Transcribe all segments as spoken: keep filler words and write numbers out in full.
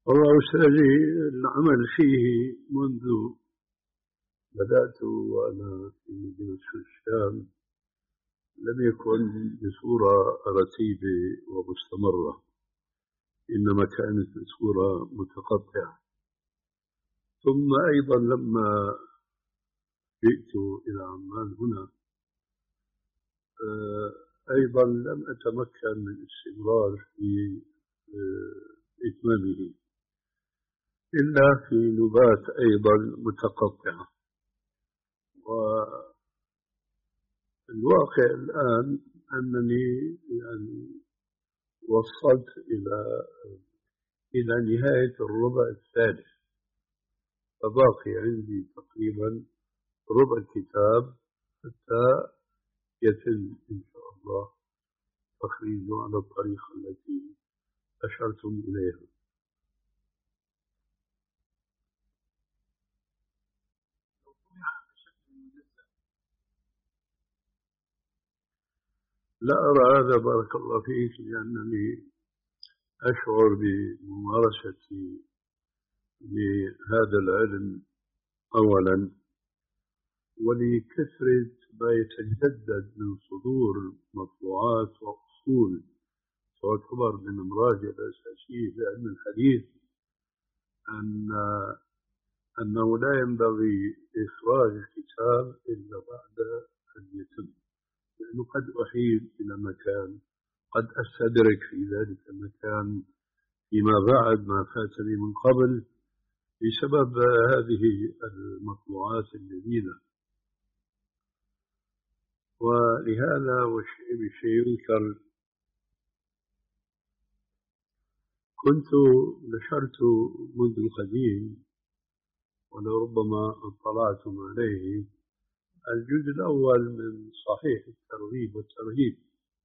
والله أستاذي العمل فيه منذ بدأت وأنا في دمشق الشام لم يكن بصورة رتيبة ومستمرة، إنما كانت بصورة متقطعة. ثم أيضا لما جئت إلى عمان هنا أيضا لم أتمكن من الاستمرار في إتمامه إلا في نبات أيضا متقطعة. والواقع الآن أنني يعني وصلت إلى إلى نهاية الربع الثالث، فباقي عندي تقريبا ربع كتاب حتى يتم إن شاء الله تخريجه على الطريقة التي أشرتم إليها. لا أرى هذا بارك الله فيك، لأنني أشعر بممارستي لهذا العلم أولا، ولكثرة ما يتجدد من صدور مطبوعات وأصول تعتبر من المراجع الأساسية في علم الحديث، أن أنه لا ينبغي إخراج الكتاب إلا بعد أن يتم، لأنه قد أحيل إلى مكان، قد أستدرك في ذلك المكان فيما بعد ما فاتني من قبل بسبب هذه المطبوعات الجديدة. ولهذا والشيء بشيء ينكر كنت نشرت منذ القديم ولربما اطلعتم عليه الجزء الأول من صحيح الترغيب والترهيب.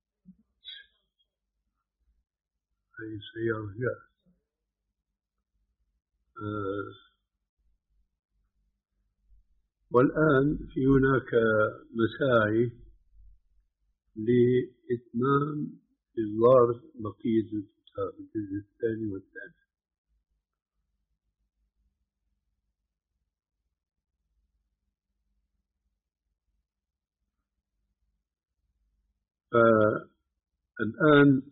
أي سيارة جاء آه والآن في هناك مساعي لإتمام إصدار بقية الكتاب الجزء الثاني والثالث. فالآن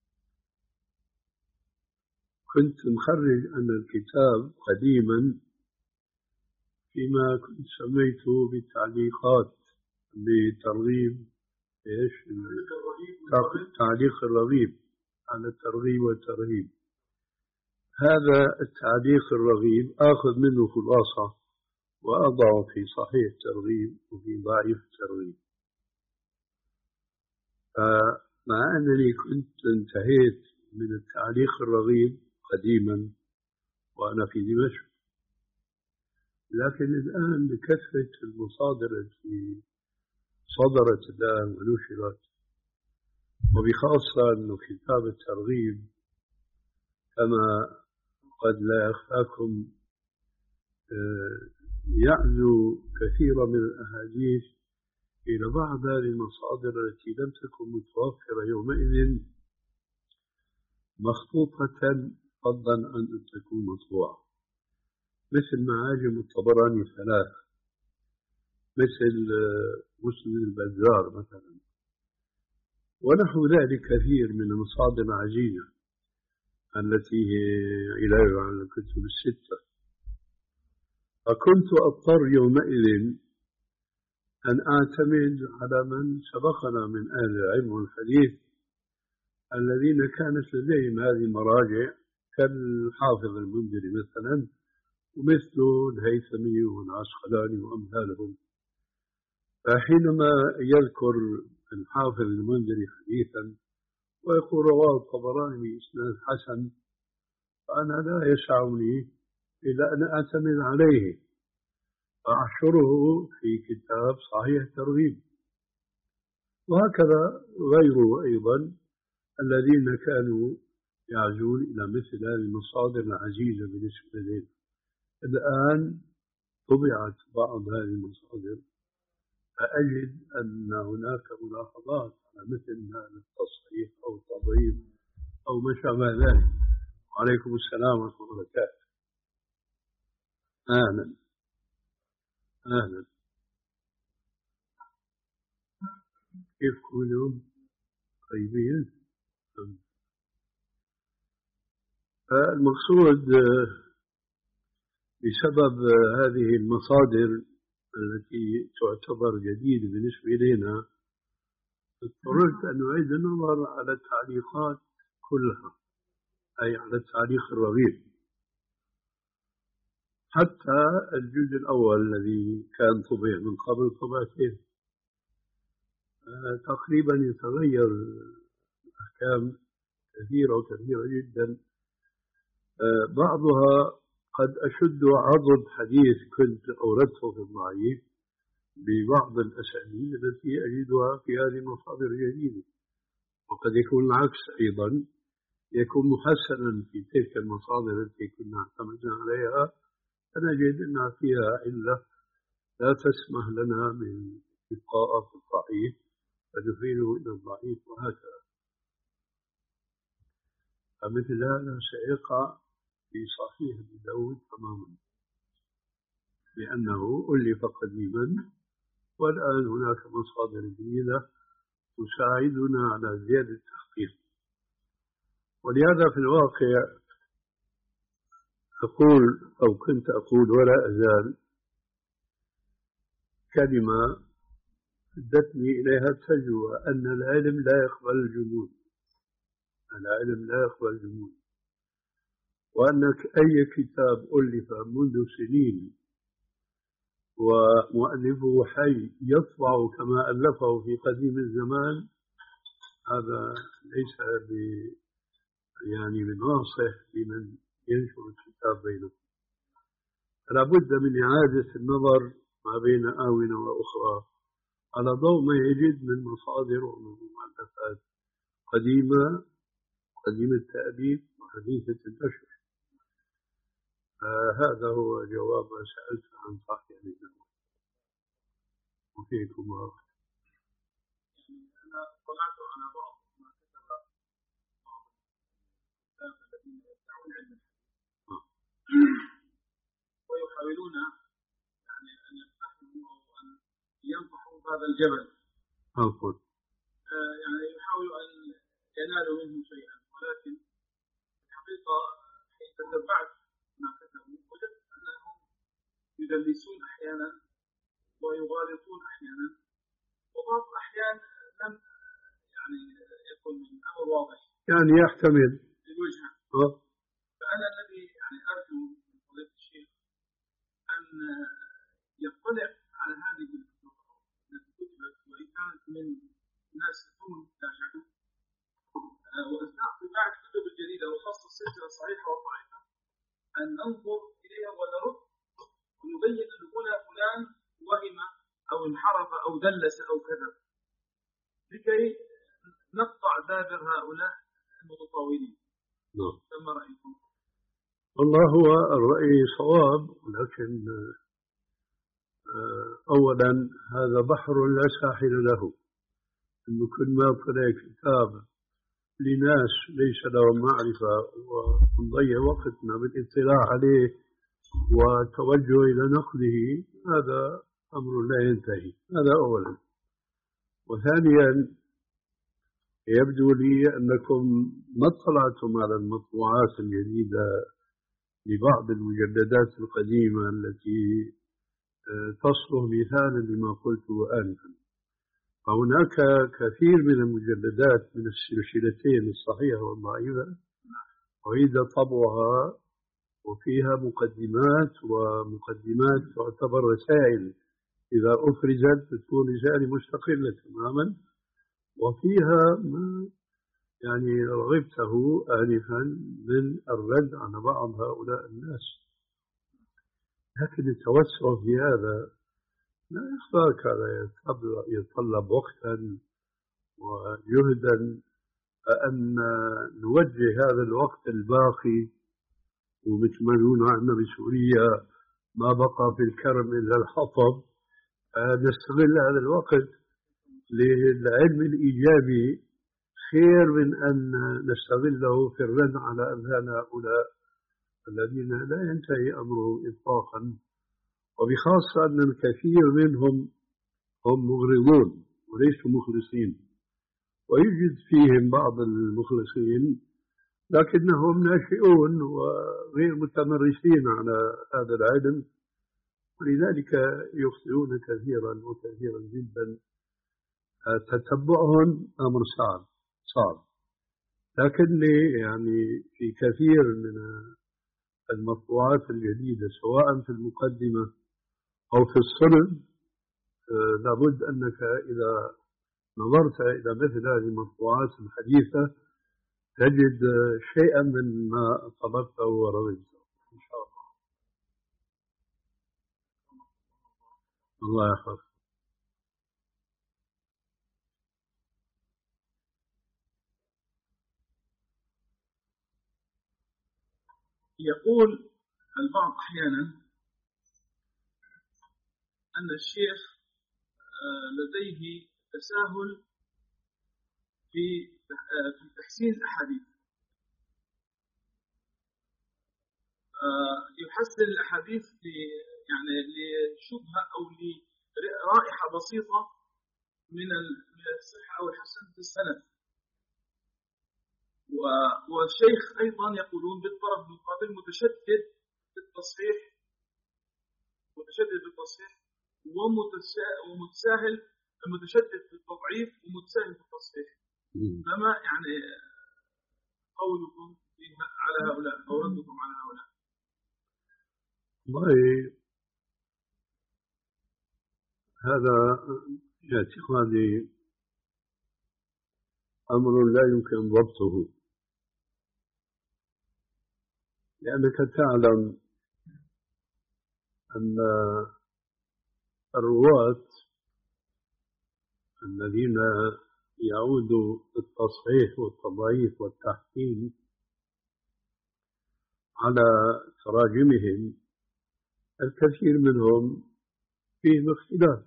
كنت مخرج أن الكتاب قديما فيما كنت سميته بالتعليقات بترغيب إيش تعليق الرغيب على الترغيب والترهيب. هذا التعليق الرغيب آخذ منه خلاصة وأضعه في صحيح الترغيب وفي ضعيف الترغيب. فمع أنني كنت انتهيت من التعليق الرغيب قديما وأنا في دمشق، لكن الآن بكثرة المصادر التي صدرت الآن ونشرت، وبخاصة أنه كتاب الترغيب كما قد لا يخفاكم يعزو كثيرا من الأحاديث إلى بعض هذه المصادر التي لم تكن متوفرة يومئذ مخطوطة فضلا عن أن تكون مطبوعة، مثل معاجم الطبراني ثلاث، مثل مسند البزار مثلا، ونحو ذلك كثير من المصادر العزيزة التي هي علاوة على الكتب الستة. فكنت أضطر يومئذ أن أعتمد على من سبقنا من أهل العلم والحديث الذين كانت لديهم هذه المراجع كالحافظ المنذري مثلا، ومثل الهيثمي والعسقلاني وأمثالهم. فحينما يذكر الحافظ المنذري حديثا ويقول رواه الطبراني بإسناد حسن، فأنا لا يسعني إلا أن أعتمد عليه فأحشره في كتاب صحيح الترغيب. وهكذا غيره أيضا الذين كانوا يعزون إلى مثل هذه المصادر العزيزة بالنسبة لنا. الآن طبعت بعض هذه المصادر فأجد أن هناك ملاحظات على مثل هذا التصحيح أو التضعيف أو ما شابه ذلك، وعليكم السلام ورحمة الله وبركاته. أهلا أهلا، كيفكم اليوم؟ طيبين. المقصود بسبب هذه المصادر التي تعتبر جديدة بالنسبة إلينا، اضطررت أن أعيد النظر على التعليقات كلها، أي على التعليق الرغيف، حتى الجزء الأول الذي كان طبع من قبل طبعتين. تقريبا يتغير الأحكام كثيرة وكثيرة جدا، بعضها قد أشد عضد حديث كنت أوردته في الضعيف ببعض الأسانيد التي أجدها في هذه المصادر الجديدة، وقد يكون العكس أيضا، يكون محسنا في تلك المصادر التي كنا اعتمدنا عليها، فنجد أنها فيها علة لا تسمح لنا من إبقاء في الضعيف فنفيده إلى الضعيف، وهكذا. فمثل هذا سيقع في صحيح أبي داود تماما، لأنه ألف قديما والآن هناك مصادر جديدة تساعدنا على زيادة التحقيق. ولهذا في الواقع أقول أو كنت أقول ولا أزال كلمة ادتني إليها التجربة، أن العلم لا يقبل الجمود، العلم لا يقبل الجمود، وأنك أي كتاب ألف منذ سنين ومؤلفه حي يطبع كما ألفه في قديم الزمان، هذا ليس ب يعني بناصح لمن ينشر الكتاب بينهم. فلا بد من إعادة النظر ما بين آونة وأخرى على ضوء ما يجد من مصادر ومن مؤلفات قديمة، قديمة التأليف وحديثة النشر. آه هذا هو جواب ما سألت عن صحيح الجواب. وفيكم بارك. أنا طلعت على بعض ما كتب بعض الذين يدعون العلم ويحاولون يعني أن يفتحوا أو أن ينطحوا هذا الجبل، أقول آه يعني يحاولوا أن ينالوا منه شيئا، ولكن الحقيقة حين تتبعت ما كتبوا وجدت أنهم يدلسون أحيانا ويغالطون أحيانا، وبعض الأحيان لم يعني يكون الأمر واضح، يعني يحتمل الوجهة. أه؟ فأنا الذي يعني أرجو من فضيلة الشيخ أن يطلع على هذه الكتب التي كتبت وإن كانت من ناس دون لا شك، وأثناء طباعة الكتب الجديدة وخاصة السلسلة الصحيحة والضعيفة أن ننظر إليها ونرد ونبين أن هنا فلان وهم أو انحرف أو دلس أو كذا، لكي نقطع دابر هؤلاء المتطاولين. نعم. كما رأيكم؟ والله هو الرأي صواب، لكن أولا هذا بحر لا ساحل له، إنه كل ما طلع كتاب لناس ليس لهم معرفة ونضيع وقتنا بالاطلاع عليه والتوجه إلى نقده، هذا أمر لا ينتهي. هذا أولا. وثانيا يبدو لي أنكم ما اطلعتم على المطبوعات الجديدة لبعض المجلدات القديمة التي تصلح مثالا لما قلته آنفا. فهناك كثير من المجلدات من السلسلتين الصحيحة والضعيفة أعيد طبعها، وفيها مقدمات ومقدمات تعتبر رسائل، إذا أفرزت تكون رسائل مستقلة تماما، وفيها ما يعني رغبته آنفا من الرد على بعض هؤلاء الناس. لكن التوسع في هذا لا يخفاك، هذا يتطلب وقتا وجهدا، أن نوجه هذا الوقت الباقي، ومثل ما يقولون عندنا بسوريا ما بقى في الكرم إلا الحطب، نستغل هذا الوقت للعلم الإيجابي خير من أن نستغله في الرد على أذهان هؤلاء الذين لا ينتهي أمره إطلاقا، وبخاصة أن الكثير منهم هم مغرضون وليسوا مخلصين، ويوجد فيهم بعض المخلصين لكنهم ناشئون وغير متمرسين على هذا العلم، ولذلك يخطئون كثيرا وكثيرا جدا. تتبعهم أمر صعب صعب لكني يعني في كثير من المطبوعات الجديدة سواء في المقدمة أو في الصلب لابد أنك إذا نظرت إلى مثل هذه المطبوعات الحديثة تجد شيئا من ما طلبته ورغبته إن شاء الله. الله يحفظك. يقول البعض أحيانا أن الشيخ لديه تساهل في في تحسين الأحاديث، يحسن الأحاديث يعني لشبهة أو لرائحة بسيطة من الصحة أو الحسن في السند. والشيخ أيضا يقولون بالطرف المقابل متشدد في التصحيح متشدد في التصحيح ومتساهل متشدد في التضعيف ومتساهل في التصحيح. فما يعني قولكم على هؤلاء أو ردكم على هؤلاء؟ والله هذا اعتقادي أمر لا يمكن ضبطه، لأنك تعلم أن الرواة الذين يعودوا التصحيح والتضعيف والتحكيم على تراجمهم الكثير منهم فيهم اختلاف،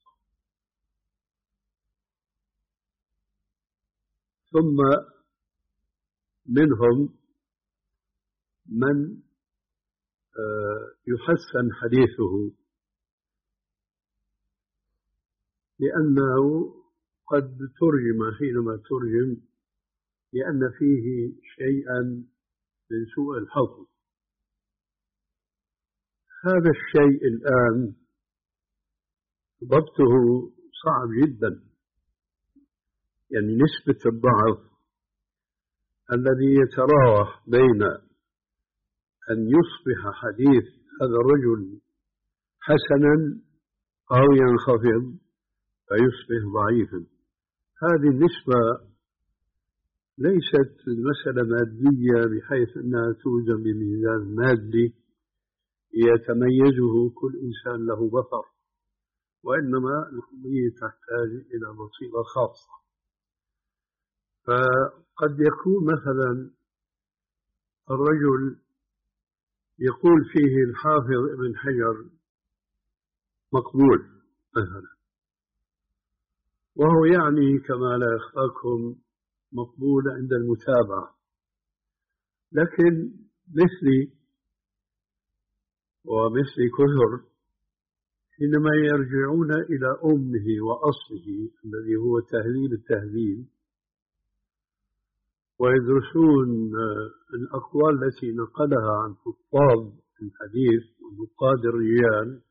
ثم منهم من يحسن حديثه لأنه قد ترجم حينما ترجم لأن فيه شيئا من سوء الحفظ. هذا الشيء الآن ضبطه صعب جدا، يعني نسبة الضعف الذي يتراوح بين أن يصبح حديث هذا الرجل حسنا أو ينخفض فيصبح ضعيفا، هذه النسبة ليست المسألة مادية بحيث أنها توزن بميزان مادي يتميزه كل إنسان له بصر، وإنما القضية تحتاج إلى بصيرة خاصة. فقد يكون مثلا الرجل يقول فيه الحافظ ابن حجر مقبول مثلا، وهو يعني كما لا يخفاكم مقبول عند المتابعة، لكن مثلي ومثل كثر حينما يرجعون إلى أمه وأصله الذي هو تهذيب التهذيب ويدرسون الأقوال التي نقلها عن حفاظ الحديث ونقاد الرجال،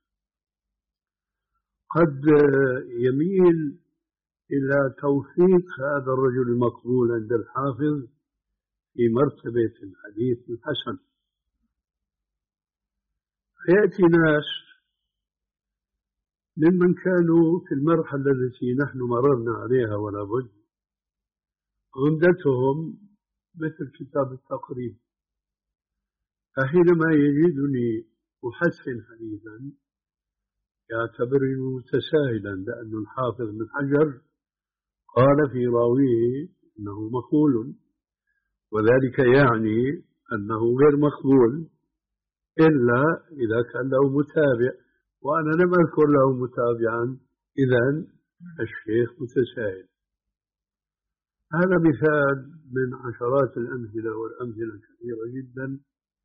قد يميل إلى توثيق هذا الرجل المقبول عند الحافظ في مرتبة الحديث الحسن. فيأتي ناس ممن كانوا في المرحلة التي نحن مررنا عليها ولا بد، عمدتهم مثل كتاب التقريب، فحينما يجدني أحسن حديثا يعتبرني متساهلا، لأن الحافظ بن حجر قال في راويه أنه مقبول، وذلك يعني أنه غير مقبول إلا إذا كان له متابع، وأنا لم أذكر له متابعا، إذن الشيخ متساهل. هذا مثال من عشرات الأمثلة، والأمثلة كثيرة جدا،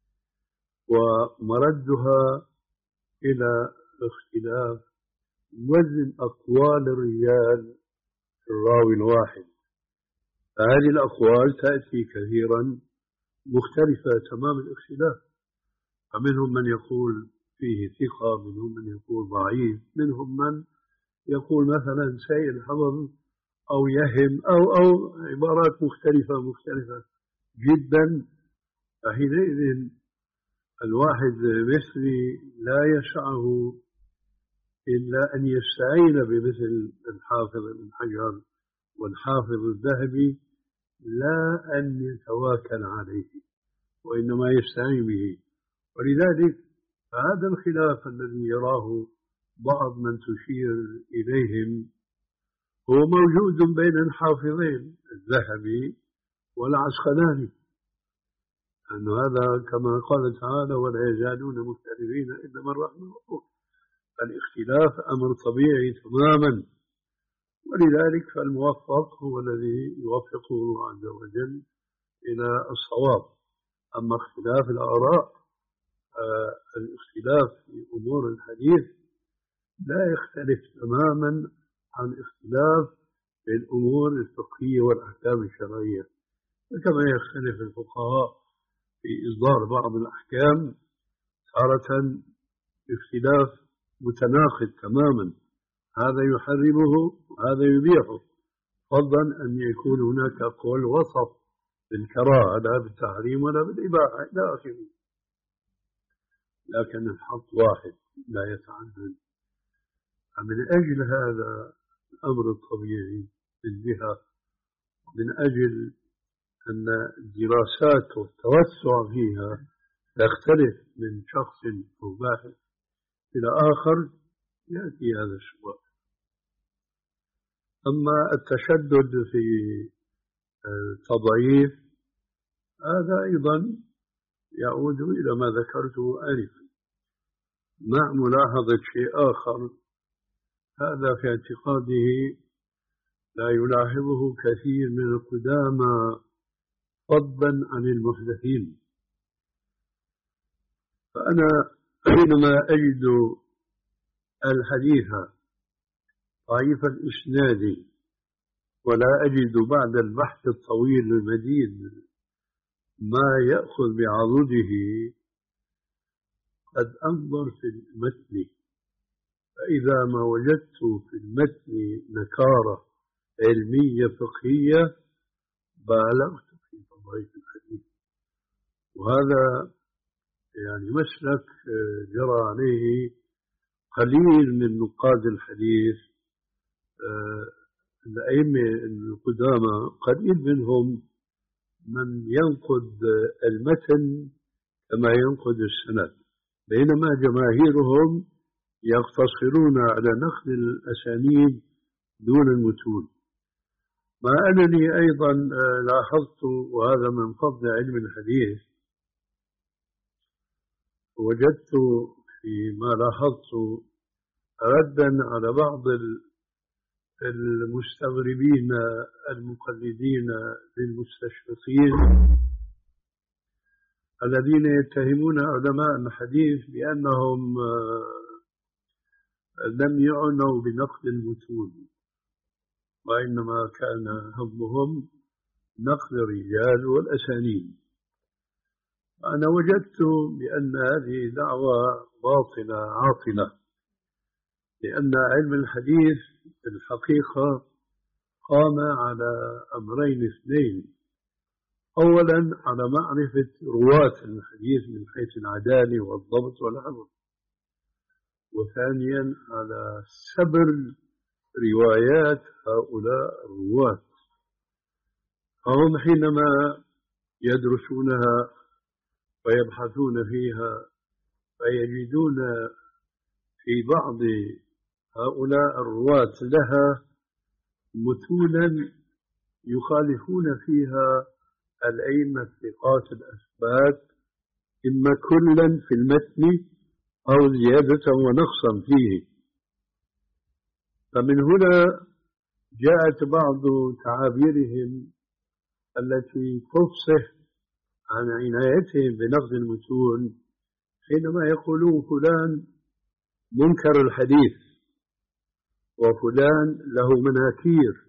ومردها إلى اختلاف وزن أقوال الرجال في الراوي الواحد. فهذه الأقوال تأتي كثيرا مختلفة تمام الاختلاف، فمنهم من يقول فيه ثقة، منهم من يقول ضعيف، منهم من يقول مثلا سيء الحفظ أو يهم أو أو عبارات مختلفة مختلفة جدا. فحينئذ الواحد مثلي لا يسعه إلا أن يستعين بمثل الحافظ ابن حجر والحافظ الذهبي، لا أن يتواكل عليه، وإنما يستعين به. ولذلك فهذا الخلاف الذي يراه بعض من تشير إليهم هو موجود بين الحافظين الذهبي والعسقلاني، أن هذا كما قال تعالى ولا يزالون مختلفين إلا من رحم ربك. الاختلاف أمر طبيعي تماما، ولذلك فالموفق هو الذي يوفقه الله عز وجل إلى الصواب. أما اختلاف الآراء، آه الاختلاف في أمور الحديث لا يختلف تماما عن اختلاف في الأمور الفقهية والأحكام الشرعية. وكما يختلف الفقهاء في إصدار بعض الأحكام تارة اختلاف متناقض تماما، هذا يحرمه وهذا يبيحه، فضلا أن يكون هناك قول وسط بالكراهة لا بالتحريم ولا بالإباحة إلى آخره. لكن الحق واحد لا يتعدد. فمن أجل هذا الأمر الطبيعي من جهة، من أجل أن الدراسات والتوسع فيها تختلف من شخص أو باحث إلى آخر، يأتي هذا السؤال. أما التشدد في التضعيف هذا أيضا يعود إلى ما ذكرته آنفا، مع ملاحظة شيء آخر، هذا في اعتقاده لا يلاحظه كثير من القدامى فضلا عن المحدثين. فأنا حينما أجد الحديث ضعيف الإسناد ولا أجد بعد البحث الطويل المديد ما يأخذ بعضده، قد أنظر في المتن، فإذا ما وجدت في المتن نكارة علمية فقهية بالغت في تضعيف الحديث. وهذا يعني مسلك جرى عليه قليل من نقاد الحديث. الأئمة القدامى قليل منهم من ينقد المتن كما ينقد السند، بينما جماهيرهم يقتصرون على نقد الأسانيد دون المتون. ما أنني أيضا لاحظت، وهذا من فضل علم الحديث، وجدت فيما لاحظت ردا على بعض المستغربين المقلدين للمستشرقين الذين يتهمون علماء الحديث بأنهم لم يعنوا بنقد المتون، وإنما كان همهم نقد الرجال والأسانيد. أنا وجدت بأن هذه دعوة باطلة عاطلة، لأن علم الحديث في الحقيقة قام على أمرين اثنين: أولا على معرفة رواة الحديث من حيث العدالة والضبط والحفظ، وثانيا على سبر روايات هؤلاء الرواة. فهم حينما يدرسونها ويبحثون فيها فيجدون في بعض هؤلاء الرواة لها متونا يخالفون فيها الأئمة الثقات الأثبات، إما كلا في المتن أو زيادة ونقصا فيه. فمن هنا جاءت بعض تعابيرهم التي تفصح عن عنايتهم بنقد المتون حينما يقولون فلان منكر الحديث وفلان له مناكير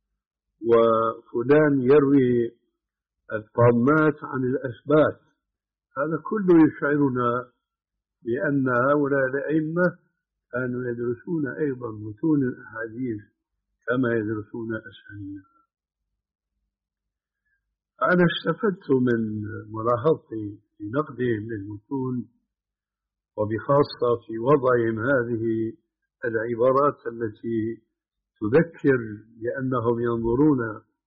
وفلان يروي الطامات عن الأثبات. هذا كله يشعرنا بأن هؤلاء الأئمة كانوا يدرسون أيضا متون الأحاديث كما يدرسون أسانيدها. أنا استفدت من ملاحظتي في نقدهم للمتون وبخاصة في وضعهم هذه العبارات التي تذكر بأنهم ينظرون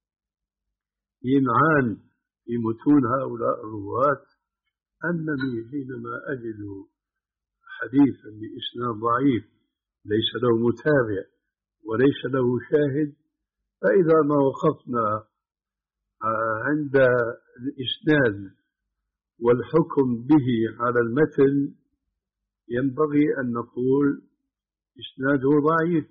إمعان في متون هؤلاء الرواة، أنني حينما أجد حديثا بإسناد ضعيف ليس له متابع وليس له شاهد، فإذا ما وقفنا عند الإسناد والحكم به على المتن ينبغي أن نقول إسناده ضعيف.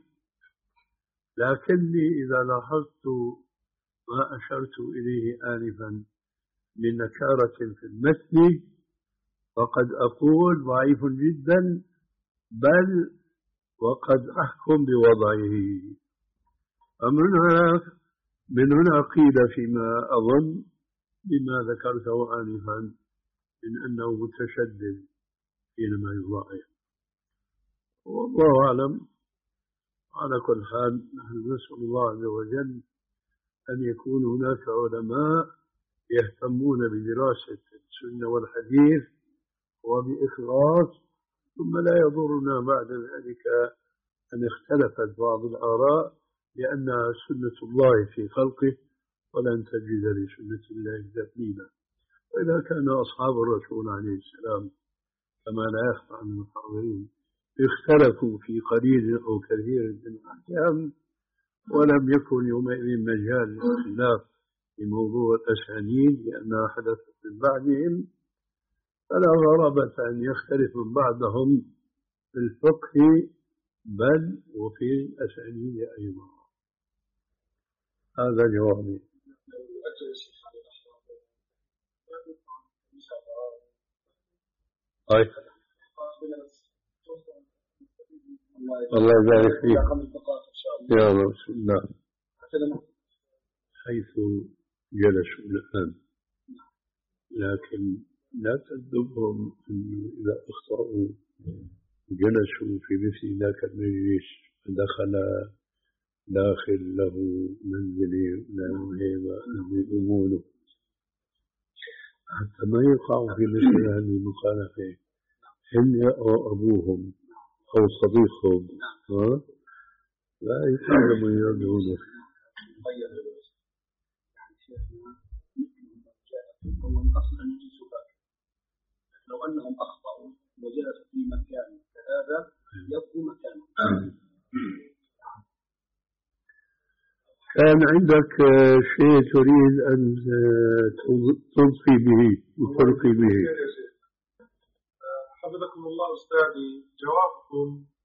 لكني إذا لاحظت ما أشرت إليه آنفا من نكارة في المتن فقد أقول ضعيف جدا، بل وقد أحكم بوضعه. ومن هنا من هنا قيل فيما أظن بما ذكرته آنفا من أنه متشدد حينما يضاعف. والله أعلم. على كل حال نحن نسأل الله عز وجل أن يكون هناك علماء يهتمون بدراسة السنة والحديث وبإخلاص، ثم لا يضرنا بعد ذلك أن اختلفت بعض الآراء، لأنها سنة الله في خلقه ولن تجد لسنة الله تبديلا. وإذا كان أصحاب الرسول عليه السلام كما لا يخفى عن المحاضرين اختلفوا في قليل أو كثير من الأحكام ولم يكن يومئذ مجال للخلاف في موضوع الأسانيد لأنها حدثت من بعدهم، فلا غرابة أن يختلف من بعدهم في الفقه بل وفي الأسانيد أيضا. هذا جوابي. طيب الله يبارك فيك يا رب. نعم. حيث جلسوا الآن، لكن لا تذبهم أنه إذا أخطأوا جلسوا في مثل ذاك المجلس دخل داخل له منزلي لا هيبة أمونه حتى ما يقعوا في مثل هذه المخالفة. هم أو أبوهم أو صديقهم ها لا يتعلموا يردونه. لو أنهم أخطأوا وجلسوا في مكان كهذا يبقوا مكانه. كان عندك شيء تريد أن تضفي به وتلقي به؟ حفظكم الله أستاذي، جوابكم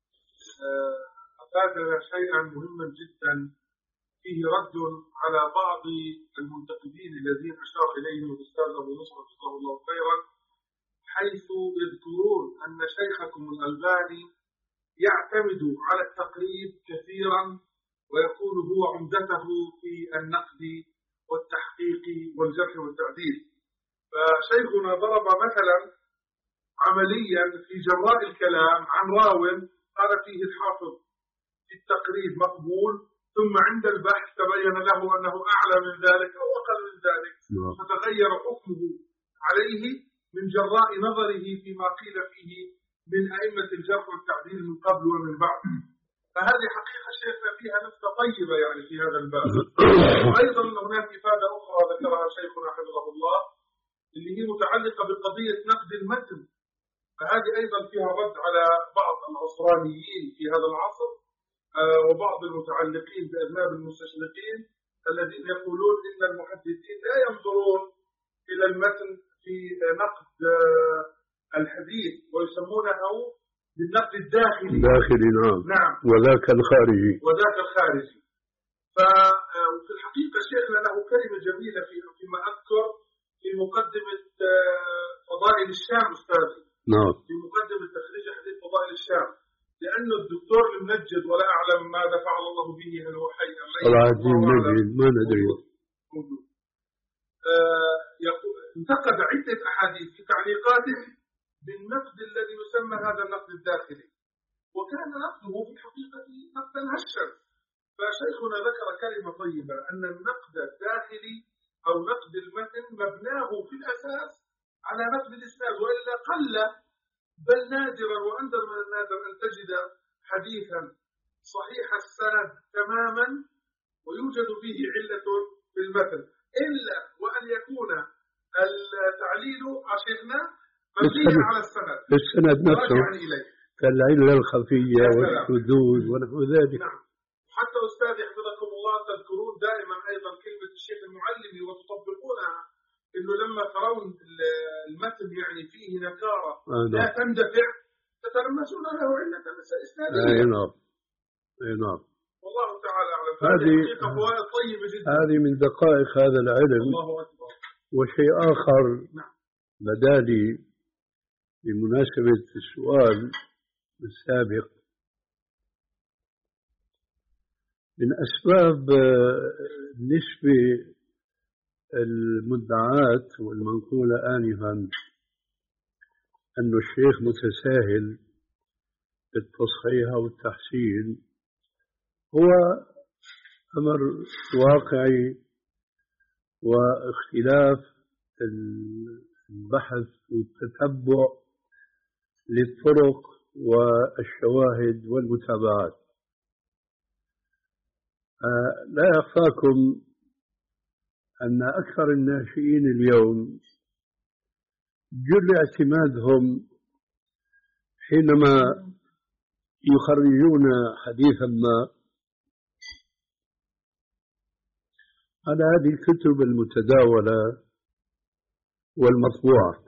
أفادنا شيئا مهما جدا فيه رد على بعض المنتقدين الذين أشار إليهم الأستاذ أبو نصر جزاه الله خيرا، حيث يذكرون أن شيخكم الألباني يعتمد على التقريب كثيرا ويقول هو عمدته في النقد والتحقيق والجرح والتعديل. فشيخنا ضرب مثلا عمليا في جراء الكلام عن راو قال فيه الحافظ في التقريب مقبول، ثم عند البحث تبين له أنه أعلى من ذلك أو أقل من ذلك، فتغير حكمه عليه من جراء نظره فيما قيل فيه من أئمة الجرح والتعديل من قبل ومن بعد. فهذه حقيقة شيخنا فيها نفسة طيبة يعني في هذا الباب. أيضا هناك إفادة أخرى ذكرها شيخنا حفظه الله اللي هي متعلقة بقضية نقد المتن، فهذه أيضا فيها رد على بعض العصرانيين في هذا العصر وبعض المتعلقين بأذناب المستشرقين الذين يقولون إن المحدثين لا ينظرون إلى المتن في نقد الحديث ويسمونه بالنقد الداخلي. داخلي نعم. نعم. وذاك الخارجي. وذاك الخارجي. ففي الحقيقة شيخنا له كلمة جميلة في فيما أذكر في مقدمة فضائل الشام أستاذي. نعم. في مقدمة تخريج حديث فضائل الشام، لأنه الدكتور المنجد ولا أعلم ماذا فعل الله به هل هو حي أم ميت ما ندري. آه يقول انتقد عدة أحاديث في تعليقاته بالنقد الذي يسمى هذا النقد الداخلي، وكان نقده في الحقيقة نقدا هشا. فشيخنا ذكر كلمة طيبة أن النقد الداخلي أو نقد المتن مبناه في الأساس على نقد الإسناد، وإلا قل بل نادرا وأندر من النادر أن تجد حديثا صحيح السند تماما ويوجد فيه علة في المتن، إلا وأن يكون التعليل عشقنا مبنيا على السند السند نفسه كالعلة الخفية والشذوذ ونحو ذلك. نعم. حتى أستاذ حفظكم الله تذكرون دائما أيضا كلمة الشيخ المعلمي وتطبقونها، إنه لما ترون المتن يعني فيه نكارة آه لا تندفع تتلمسون له علة إسنادية. أي نعم أي نعم. والله تعالى أعلم. هذه فوائد طيبة جدا. هذه من دقائق هذا العلم. الله أكبر. وشيء آخر نعم. بدالي بمناسبة السؤال السابق، من أسباب نسبة المدعاة والمنقولة آنفا أن الشيخ متساهل بالتصحيح والتحسين هو أمر واقعي واختلاف البحث والتتبع للطرق والشواهد والمتابعات. لا يخفاكم أن أكثر الناشئين اليوم جل اعتمادهم حينما يخرجون حديثا ما على هذه الكتب المتداولة والمطبوعة،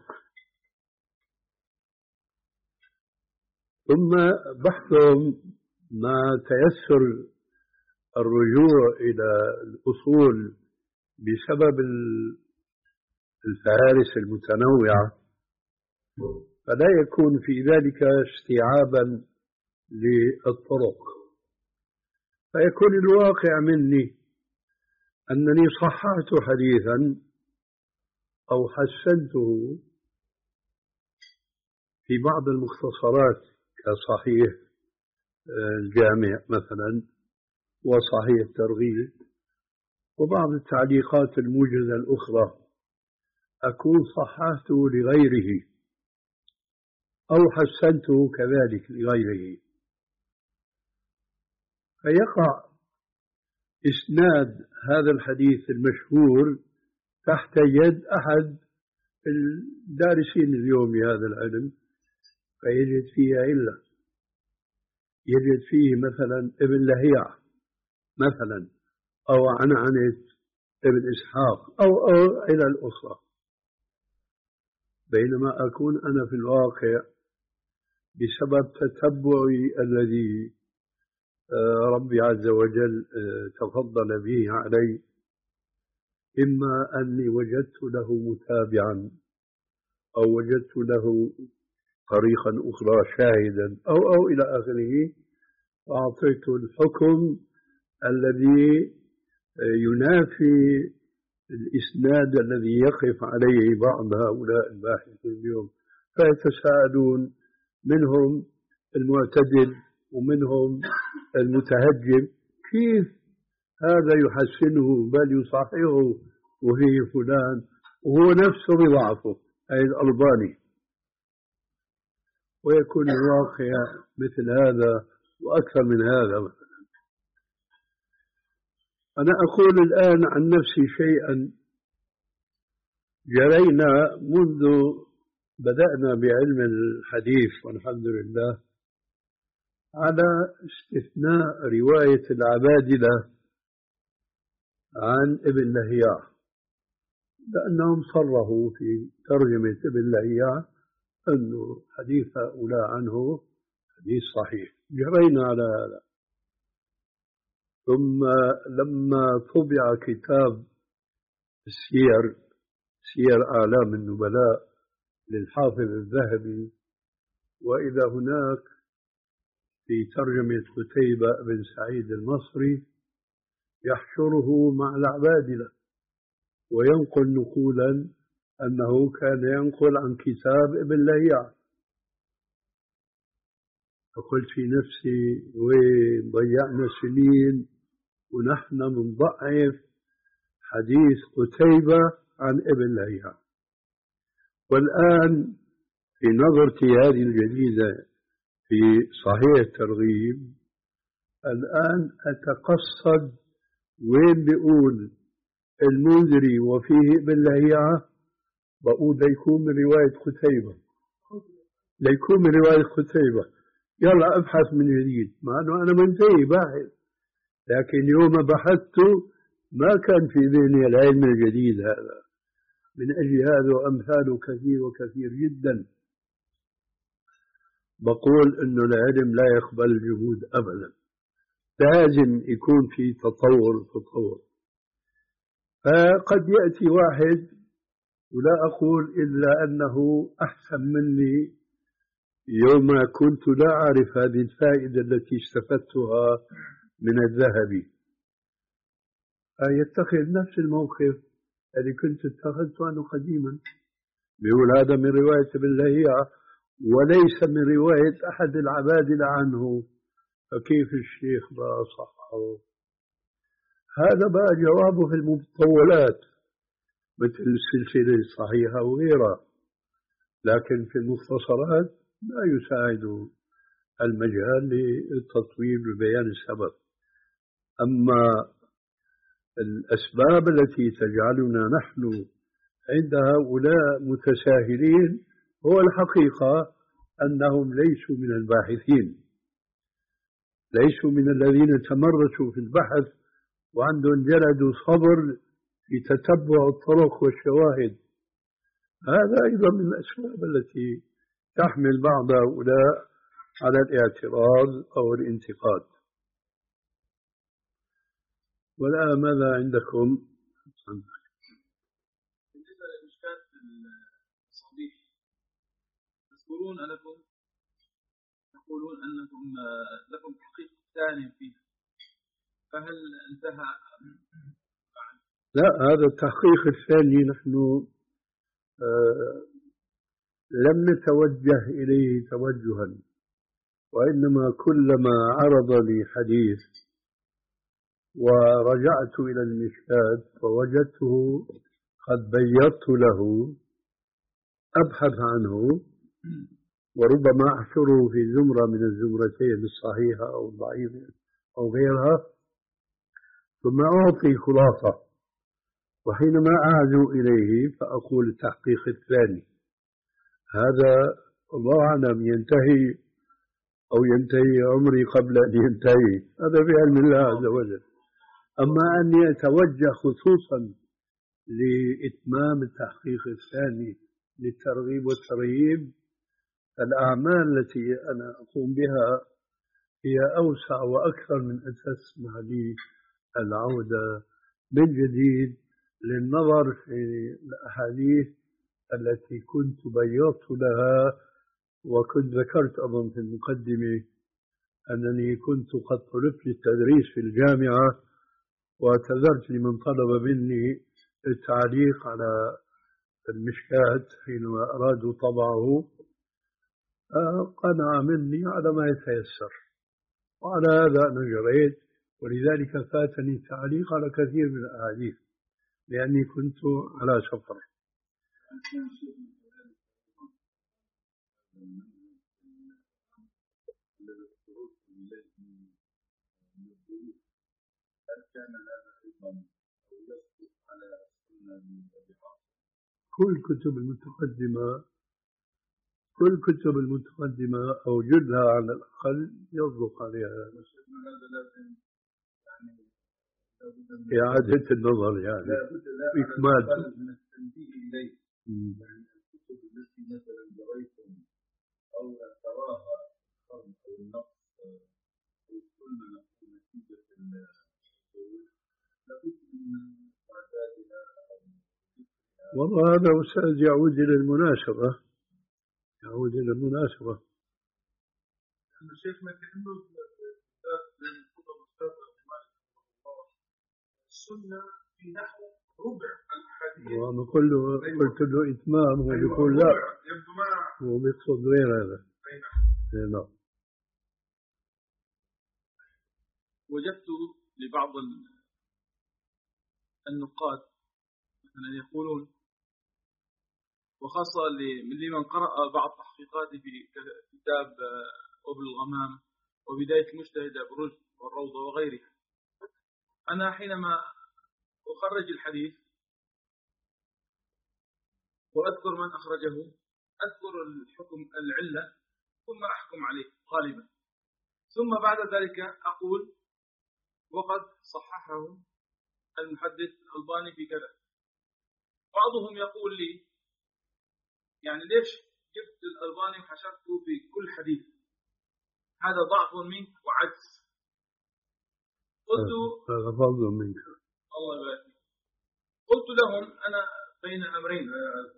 ثم بحثهم مع تيسر الرجوع إلى الأصول بسبب الفهارس المتنوعة، فلا يكون في ذلك استيعابا للطرق، فيكون الواقع مني أنني صححت حديثا أو حسنته في بعض المختصرات كصحيح الجامع مثلا وصحيح الترغيب وبعض التعليقات الموجزة الأخرى، أكون صححته لغيره أو حسنته كذلك لغيره، فيقع إسناد هذا الحديث المشهور تحت يد أحد الدارسين اليوم لهذا العلم، فيجد فيه علة، يجد فيه مثلا ابن لهيع مثلا أو عنعنة ابن إسحاق أو أو إلى الأخرى، بينما أكون أنا في الواقع بسبب تتبعي الذي ربي عز وجل تفضل به علي، إما أني وجدت له متابعا أو وجدت له طريقا أخرى شاهدا أو أو إلى آخره، وأعطيت الحكم الذي ينافي الإسناد الذي يقف عليه بعض هؤلاء الباحثين اليوم، فيتساءلون منهم المعتدل ومنهم المتهجم كيف هذا يحسنه بل يصححه وفيه فلان وهو نفسه بضعفه أي الألباني، ويكون الواقع مثل هذا وأكثر من هذا مثلا. أنا أقول الآن عن نفسي شيئا جرينا منذ بدأنا بعلم الحديث والحمد لله على استثناء رواية العبادلة عن ابن لهيع، لأنهم صرحوا في ترجمة ابن لهيع أنه حديث هؤلاء عنه حديث صحيح، جرينا على هذا. ثم لما طبع كتاب السير سير أعلام النبلاء للحافظ الذهبي، وإذا هناك في ترجمة قتيبة بن سعيد المصري يحشره مع العبادلة وينقل نقولا أنه كان ينقل عن كتاب ابن لهيعة. فقلت في نفسي وين ضيعنا سنين ونحن نضعف حديث قتيبة عن ابن لهيعة. والآن في نظرتي هذه الجديدة في صحيح الترغيب الآن أتقصد وين بيقول المنذري وفيه ابن لهيعة، بقول ليكون من رواية قتيبة، ليكون من رواية قتيبة. يلا أبحث من جديد، مع أنه أنا منتهي باحث، لكن يوم بحثت ما كان في ذهني العلم الجديد هذا. من أجل هذا وأمثاله كثير وكثير جدا بقول إنه العلم لا يقبل الجهود أبدا، لازم يكون في تطور تطور. فقد يأتي واحد ولا أقول إلا أنه أحسن مني يوم كنت لا أعرف هذه الفائدة التي استفدتها من الذهبي، فيتخذ نفس الموقف الذي كنت اتخذته أنا قديما، بيقول هذا من رواية ابن لهيعة وليس من رواية أحد العبادلة عنه، فكيف الشيخ بقى صحه؟ هذا بقى جوابه في المطولات مثل السلسلة الصحيحة وغيرها، لكن في المختصرات لا يساعد المجال للتطويل وبيان السبب. أما الأسباب التي تجعلنا نحن عند هؤلاء متساهلين هو الحقيقة أنهم ليسوا من الباحثين، ليسوا من الذين تمرسوا في البحث وعندهم جلد صبر في تتبع الطرق والشواهد. هذا أيضا من الأسباب التي تحمل بعض هؤلاء على الاعتراض أو الانتقاد. والآن ماذا عندكم؟ بالنسبة للإشكال الصحيح تذكرون أنكم تقولون أنكم لكم تحقيق ثاني فيه، فهل انتهى؟ لا، هذا التحقيق الثاني نحن آه لم نتوجه إليه توجها، وإنما كلما عرض لي حديث ورجعت إلى المشكاة فوجدته قد بيضت له أبحث عنه، وربما أحشره في زمرة من الزمرتين الصحيحة أو الضعيفة أو غيرها، ثم أعطي خلاصة، وحينما أعزو إليه فأقول التحقيق الثاني. هذا الله أعلم ينتهي أو ينتهي عمري قبل أن ينتهي، هذا بعلم الله عز وجل. أما أني أتوجه خصوصا لإتمام التحقيق الثاني للترغيب والترهيب، الأعمال التي أنا أقوم بها هي أوسع وأكثر من أن تسمح لي العودة من جديد للنظر في الأحاديث التي كنت بيضت لها. وكنت ذكرت أظن في المقدمة أنني كنت قد طلبت للتدريس في الجامعة، واعتذرت لمن طلب مني التعليق على المشكاة حينما أرادوا طبعه، قنع مني على ما يتيسر، وعلى هذا أنا جريت، ولذلك فاتني التعليق على كثير من الأحاديث لأني كنت على سفر. كل كتب المتقدمة كل كتب المتقدمة أو جلها على الأقل يصدق عليها إعادة النظر، يعني إكمال من التنبيه إليه، يعني الكتب التي مثلا جريتم أو تراها الخرم أو النقص أو كل ما نقول نتيجة والله هذا أستاذ يعود إلى المناسبة، يعود إلى المناسبة. شيخنا كأنه السنة في نحو ربع الحديث، وأنا قلت له قلت له إتمام، هو بيقول لا، هو بيقصد غير هذا. نعم. وجدت لبعض النقاد مثلا يقولون، وخاصة لمن قرأ بعض تحقيقاتي في كتاب أبل الغمام وبداية المجتهد أبو رشد والروضة وغيرها، أنا حينما أخرج الحديث وأذكر من أخرجه أذكر الحكم العلة ثم أحكم عليه غالبا، ثم بعد ذلك أقول وقد صححه المحدث الألباني في كذا. بعضهم يقول لي يعني ليش جبت الألباني وحشرته في كل حديث، هذا ضعف منك وعجز. قلت هذا فضل منك، الله يبارك فيك. قلت لهم أنا بين أمرين،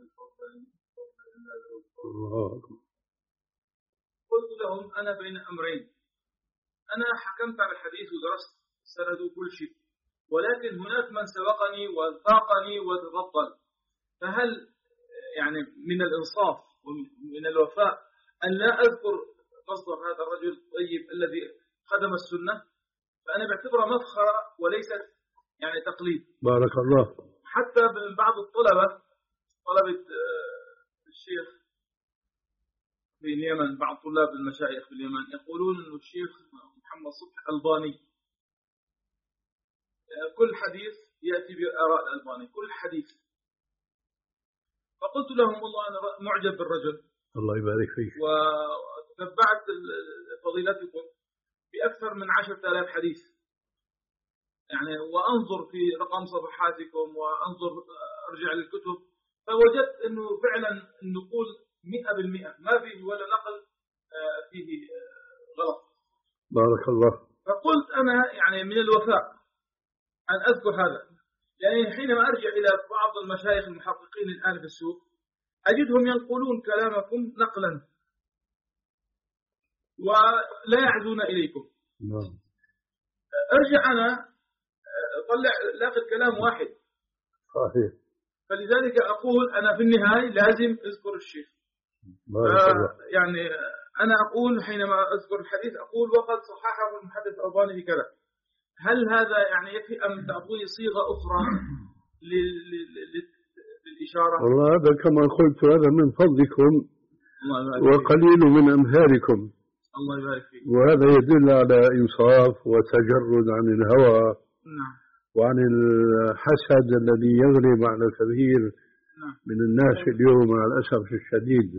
قلت لهم أنا بين أمرين، أنا حكمت على الحديث ودرست سند كل شيء، ولكن هناك من سبقني وذاقني وتفضل، فهل يعني من الإنصاف ومن الوفاء أن لا أذكر مصدر هذا الرجل الطيب الذي خدم السنة؟ فأنا بعتبره مفخرة وليست يعني تقليد. بارك الله. حتى بعض الطلبة طلبة الشيخ في اليمن، بعض طلاب المشايخ في اليمن يقولون أن الشيخ محمد صبحي ألباني، كل حديث يأتي بآراء الألباني كل حديث. فقلت لهم والله أنا معجب بالرجل، الله يبارك فيك، وتتبعت فضيلتكم بأكثر من عشرة آلاف حديث يعني، وأنظر في رقم صفحاتكم وأنظر أرجع للكتب، فوجدت أنه فعلا النقول مئة بالمئة ما فيه ولا نقل فيه غلط. بارك الله. فقلت أنا يعني من الوفاء أن أذكر هذا، يعني حينما أرجع إلى بعض المشايخ المحققين الآن في السوق أجدهم ينقلون كلامكم نقلا ولا يعزون إليكم. نعم. أرجع أنا أطلع لاقي الكلام واحد. صحيح. فلذلك أقول أنا في النهاية لازم أذكر الشيخ. يعني أنا أقول حينما أذكر الحديث أقول وقد صححه المحدث الألباني بكذا. هل هذا يعني يكفي أم تعطوني صيغة أخرى للإشارة؟ والله هذا كما قلت هذا من فضلكم وقليل من أمهاركم. الله يبارك فيك. وهذا يدل على إنصاف وتجرد عن الهوى. نعم. وعن الحسد الذي يغلب على كثير نعم. من الناس اليوم مع الأسف الشديد.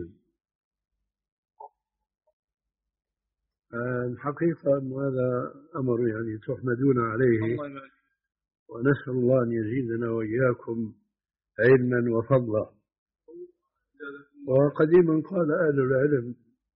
الحقيقة أن هذا أمر يعني تحمدون عليه، ونسأل الله أن يزيدنا وإياكم علما وفضلا. وقديما قال أهل العلم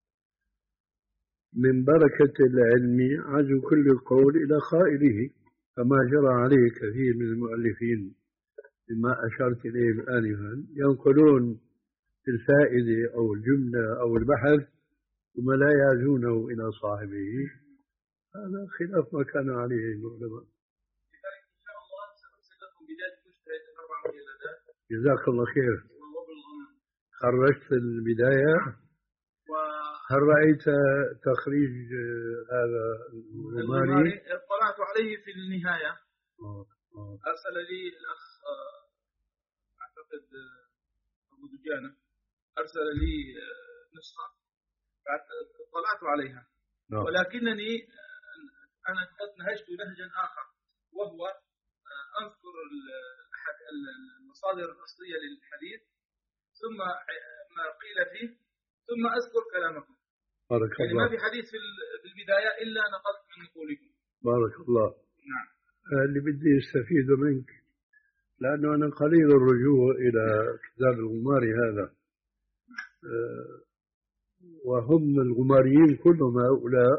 من بركة العلم عزو كل القول إلى قائله، كما جرى عليه كثير من المؤلفين مما أشرت إليه آنفا، ينقلون الفائدة أو الجملة أو البحث ثم لا يعزونه إلى صاحبه. هذا خلاف ما كان عليه العلماء. إن شاء الله سأرسل لكم بداية مجتهد أربع مجلدات. جزاك الله خير. خرجت البداية. هل رأيت تخريج هذا الغماري؟ اطلعت عليه في النهاية. آه. آه. أرسل لي الأخ أعتقد أبو دجانة، أرسل لي نسخة اطلعت عليها. نعم. ولكنني أنا قد نهجت نهجا آخر، وهو أذكر المصادر الأصلية للحديث ثم ما قيل فيه ثم أذكر كلامكم. بارك يعني الله. ما في حديث في البداية إلا نقلت من نقولكم. بارك الله. نعم. اللي بدي يستفيد منك، لأنه أنا قليل الرجوع إلى كتاب الغماري هذا، وهم الغماريين كلهم هؤلاء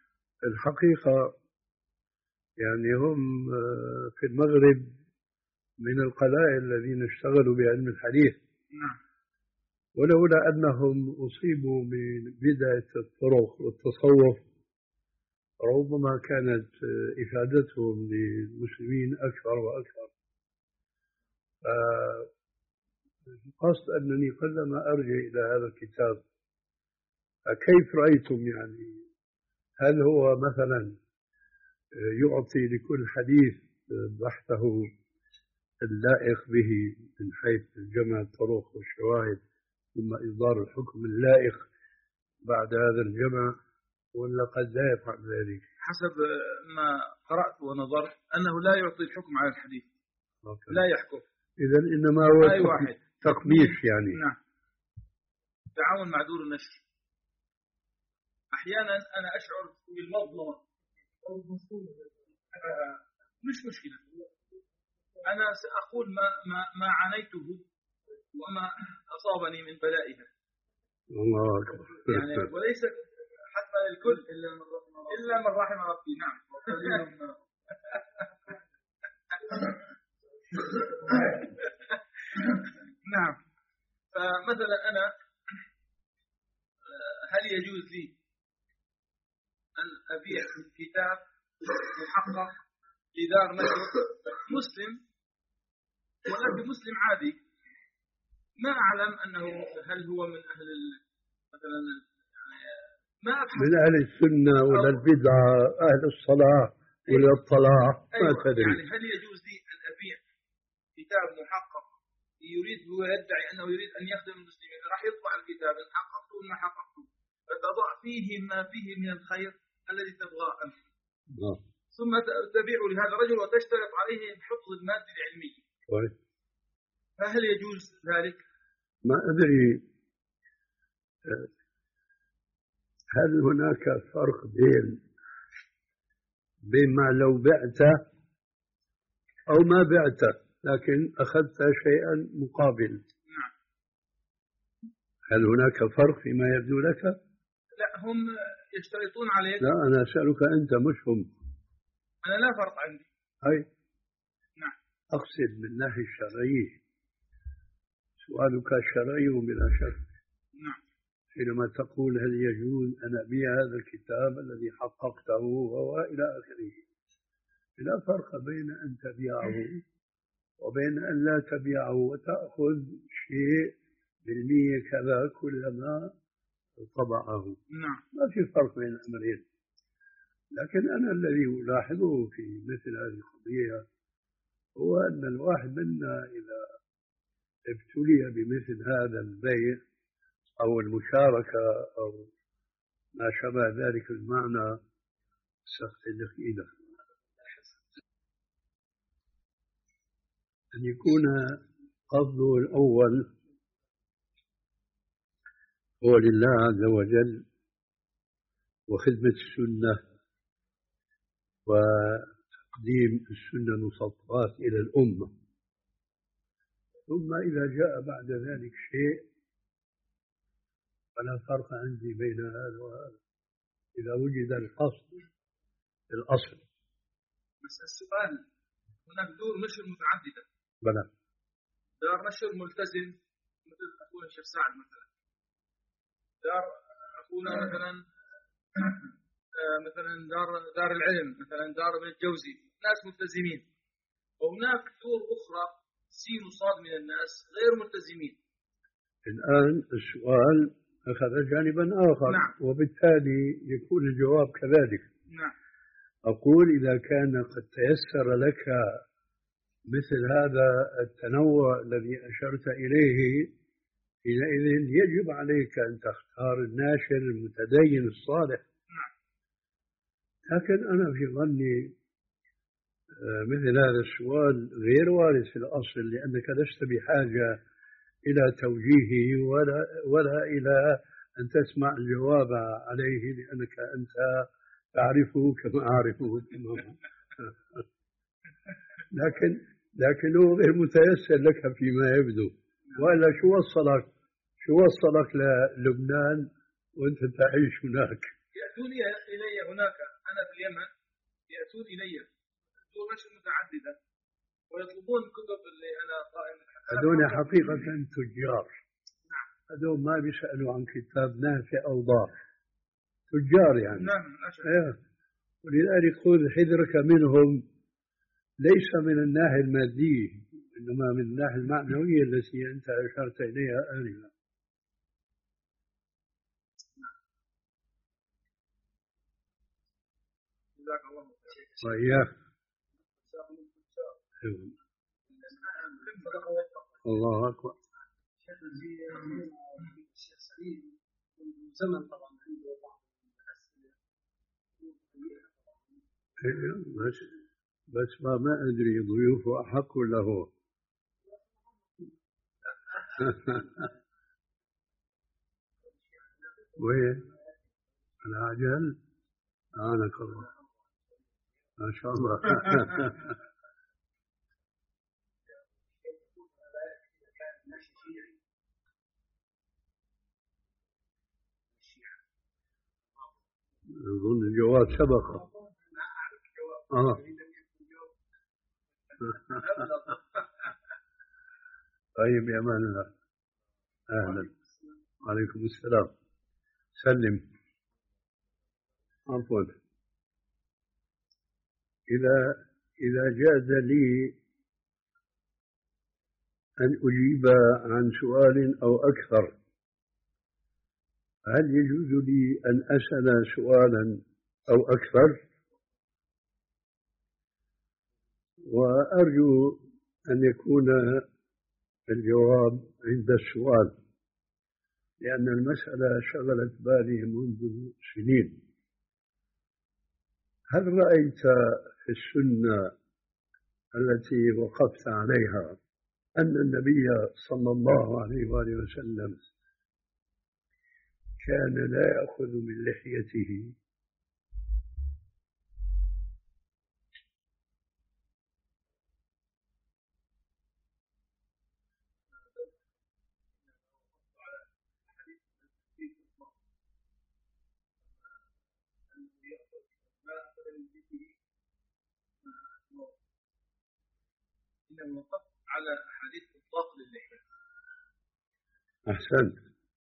الحقيقة يعني هم في المغرب من القلائل الذين اشتغلوا بعلم الحديث. نعم. ولولا أنهم أصيبوا من بداية الطرق والتصوف ربما كانت إفادتهم للمسلمين أكثر وأكثر. قصد أنني قلما أرجع إلى هذا الكتاب كيف رأيتم يعني هل هو مثلا يعطي لكل حديث بحثه اللائق به من حيث جمع الطرق والشواهد ثم إصدار الحكم اللائق بعد هذا الجمع، ولا قد لا يفعل ذلك؟ حسب ما قرأت ونظرت أنه لا يعطي الحكم على الحديث. أوكي. لا يحكم. إذا إنما هو أي واحد تقميش يعني. نعم. تعاون مع دور النشر. أحيانا أنا أشعر بالمظلمة مش مشكلة، أنا سأقول ما ما ما عانيته وما أصابني من بلائها. الله أكبر. يعني وليس حتى للكل إلا من إلا من رحم ربي. نعم. نعم. فمثلا أنا هل يجوز لي أن أبيع كتاب محقق لدار نشر مسلم، ولكن مسلم عادي ما أعلم أنه هل هو من أهل مثلا ما أبحث من أهل السنة ولا البدعة، أهل الصلاة ولا الطلاع، ما تدري. يعني هل يجوز لي أن أبيع كتاب محقق يريد هو يدعي أنه يريد أن يخدم المسلمين، راح يطبع الكتاب إن حققته ما حققته، فتضع فيه ما فيه من الخير الذي تبغاه أنت. نعم. ثم تبيع لهذا الرجل وتشترط عليه حفظ المادة العلمية. طيب. فهل يجوز ذلك؟ ما أدري هل هناك فرق بين بين ما لو بعته أو ما بعته لكن أخذت شيئا مقابل. نعم. هل هناك فرق فيما يبدو لك؟ لا، هم يشترطون عليك. لا، أنا أسألك أنت مش هم. أنا لا فرق عندي. أي. نعم. أقصد من ناحية الشرعية، سؤالك شرعي بلا شك. نعم. حينما تقول هل يجوز أن أبيع هذا الكتاب الذي حققته وإلى آخره، لا فرق بين أن تبيعه وبين أن لا تبيعه وتأخذ شيء بالمية كذا كلما طبعه. نعم. ما في فرق بين الأمرين. لكن أنا الذي ألاحظه في مثل هذه القضية هو أن الواحد منا إذا ابتلي بمثل هذا البيع أو المشاركة أو ما شابه ذلك المعنى سأختلف إلى أن يكون قصده الأول هو لله عز وجل وخدمة السنة وتقديم السنة المسطرات إلى الأمة. ثم إذا جاء بعد ذلك شيء فلا فرق عندي بين هذا وهذا إذا وجد القصد الأصل. بس السؤال هناك دور نشر متعددة. بلى. دار نشر ملتزم مثل أخونا الشيخ سعد مثلا، دار أخونا مثلا مثلا دار دار العلم مثلا دار ابن الجوزي، ناس ملتزمين. وهناك دور أخرى سين وصاد من الناس غير ملتزمين. الآن السؤال أخذ جانبا آخر. نعم. وبالتالي يكون الجواب كذلك. نعم. أقول إذا كان قد تيسر لك مثل هذا التنوع الذي أشرت إليه حينئذ يجب عليك أن تختار الناشر المتدين الصالح. نعم. لكن أنا في ظني مثل هذا السؤال غير وارد في الأصل، لأنك لست بحاجة إلى توجيهه ولا, ولا إلى أن تسمع الجواب عليه، لأنك أنت تعرفه كما أعرفه الإمام. لكن لكنه غير متيسر لك فيما يبدو. وإلا شو وصلك شو وصلك للبنان وأنت تعيش هناك؟ يأتون إلي هناك، أنا في اليمن، يأتون إلي دور نشر متعددة ويطلبون كتب اللي أنا قائم. هذول حقيقة تجار. هذول ما بيسألوا عن كتاب نافع أو ضار، تجار يعني. نعم. ايه. ولذلك خذ حذرك منهم، ليس من الناحية المادية إنما من الناحية المعنوية التي أنت أشرت إليها آنفا. وإياك. الله أكبر. زمن طبعا عنده بعض الأسئلة. بس بس ما ما أدري ضيوفه أحق ولا هو. وين العجل؟ آنك الله ما شاء الله. أظن الجواب سبق. آه. طيب يا مان الله. أهلا. وعليكم السلام. سلم. عفوا. إذا إذا جاز لي أن أجيب عن سؤال أو أكثر، هل يجوز لي أن أسأل سؤالا أو أكثر؟ وأرجو أن يكون الجواب عند السؤال، لأن المسألة شغلت بالي منذ سنين. هل رأيت في السنة التي وقفت عليها أن النبي صلى الله عليه وآله وسلم كان لا يأخذ من لحيته؟ إنما وقفت على حديث إطلاق للحية. أحسنت.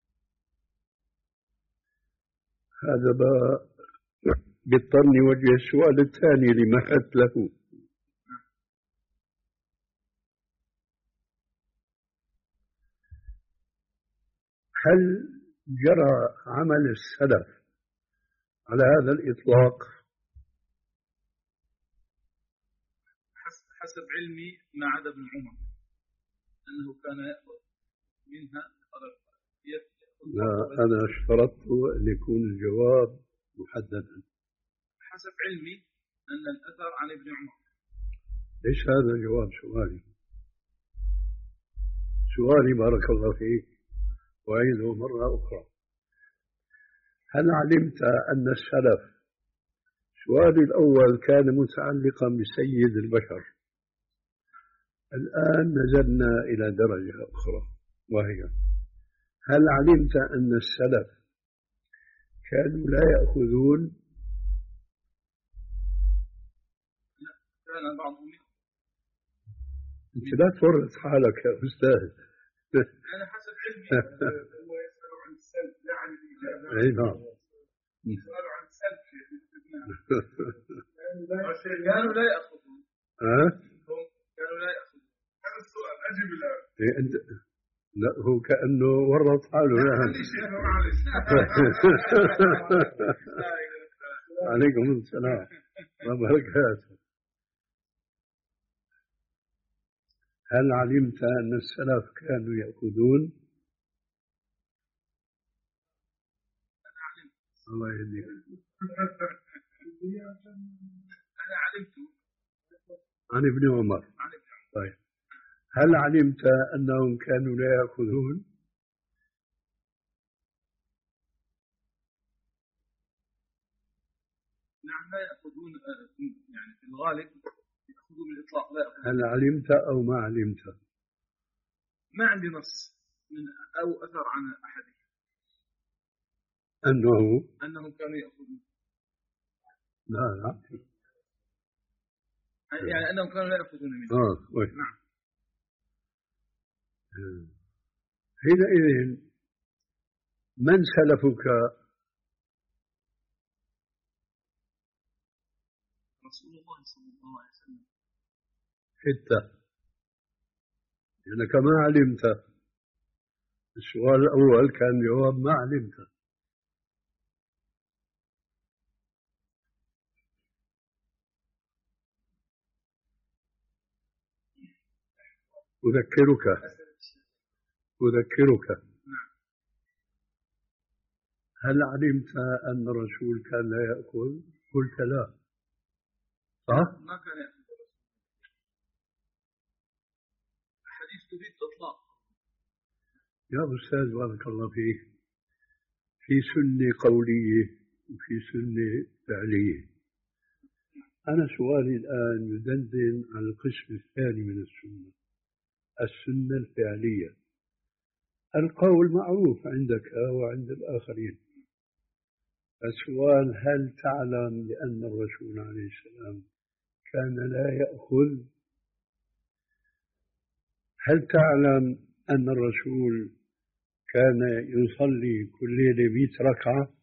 هذا بيضطرني وجه السؤال الثاني لمهدت له. هل جرى عمل السلف على هذا الإطلاق؟ حسب علمي ما عدا ابن عمر أنه كان يأخذ منها. لا، أنا اشترطت أن يكون الجواب محددا. حسب علمي أن الأثر عن ابن عمر. ليش هذا جواب سؤالي؟ سؤالي بارك الله فيك وأعيده مرة أخرى. هل علمت أن السلف، سؤالي الأول كان متعلقا بسيد البشر، الآن نزلنا إلى درجة أخرى، وهي هل علمت أن السلف كانوا لا يأخذون؟ لا، كان بعضهم يأخذ. أنت لا تفرط حالك يا أستاذ. أنا حسب علمي هو يسأل عن السلف لا عن الإجابة. أي نعم. يسأل عن السلف. كانوا لا يأخذون. ها؟ كانوا لا يأخذون. هذا السؤال أجب الآن. إيه أنت؟ لا، هو كأنه ورط حاله. يعني عليكم السلام وبركاته. هل علمت أن السلف كانوا يأخذون؟ الله يهديك. أنا علمت عن ابن عمر. طيب، هل علمت أنهم كانوا لا يأخذون؟ نعم لا يأخذون، يعني في الغالب يأخذون بالإطلاق لا يأخذون. هل علمت أو ما علمت؟ ما عندي نص من أو أثر عن أحد أنه أنهم كانوا يأخذون. لا لا يعني أنهم كانوا لا يأخذون منه. آه كويس. نعم. حينئذ من سلفك؟ رسول الله صلى الله عليه وسلم. ستة. لأنك ما علمت. السؤال الأول كان جواب ما علمت. أذكرك أذكرك هل علمت أن الرسول كان لا يأكل؟ قلت لا. صح؟ ما كان يأكل. حديث تفيد الإطلاق. يا أستاذ بارك الله فيك، في سنة قولية وفي سنة فعلية. أنا سؤالي الآن يدندن على القسم الثاني من السنة، السنة الفعلية. القول معروف عندك وعند الآخرين. السؤال هل تعلم بأن الرسول عليه السلام كان لا يأخذ؟ هل تعلم أن الرسول كان يصلي كل ليلة مئة ركعة؟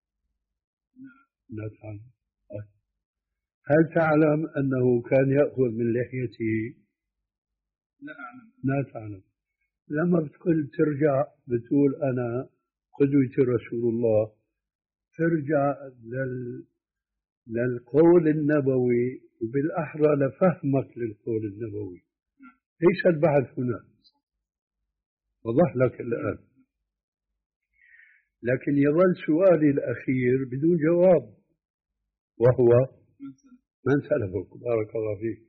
لا تعلم. هل تعلم أنه كان يأخذ من لحيته؟ لا أعلم. لا تعلم. لما بتقول ترجع بتقول أنا قدوتي رسول الله، ترجع لل... للقول النبوي وبالأحرى لفهمك للقول النبوي، ليس البحث هنا. وضح لك الآن. لكن يظل سؤالي الأخير بدون جواب، وهو من سلفك؟ بارك الله فيك.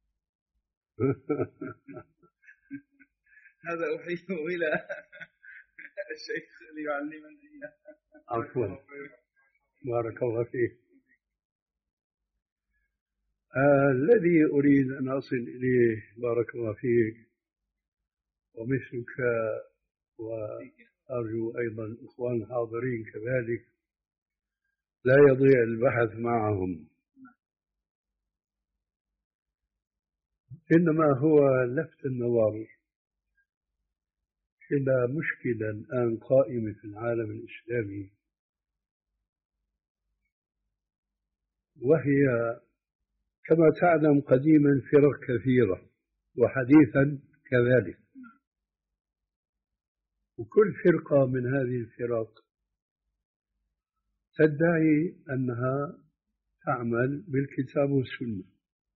هذا أحيله إلى الشيخ ليعلمني. عفوا. بارك الله فيك. آه الذي أريد أن أصل إليه بارك الله فيك ومثلك، وأرجو أيضا الإخوان الحاضرين كذلك، لا يضيع البحث معهم، إنما هو لفت النظر إلى مشكلة الآن قائمة في العالم الإسلامي، وهي كما تعلم قديما فرق كثيرة وحديثا كذلك، وكل فرقة من هذه الفرق تدعي أنها تعمل بالكتاب والسنة.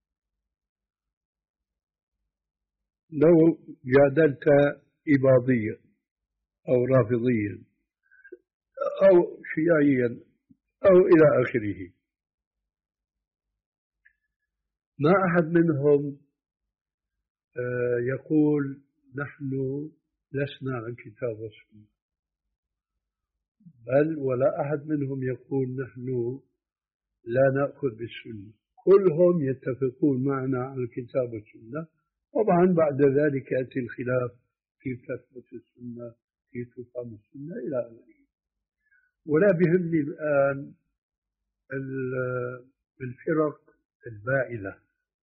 لو جادلت إباضيا أو رافضيا أو شيعيا أو إلى آخره، ما أحد منهم يقول نحن لسنا عن كتاب والسنة، بل ولا أحد منهم يقول نحن لا نأخذ بالسنة. كلهم يتفقون معنا على الكتاب والسنة. طبعا بعد ذلك يأتي الخلاف كيف تثبت السنة، كيف تقام السنة إلى آخره. ولا بهمني الآن الفرق البائلة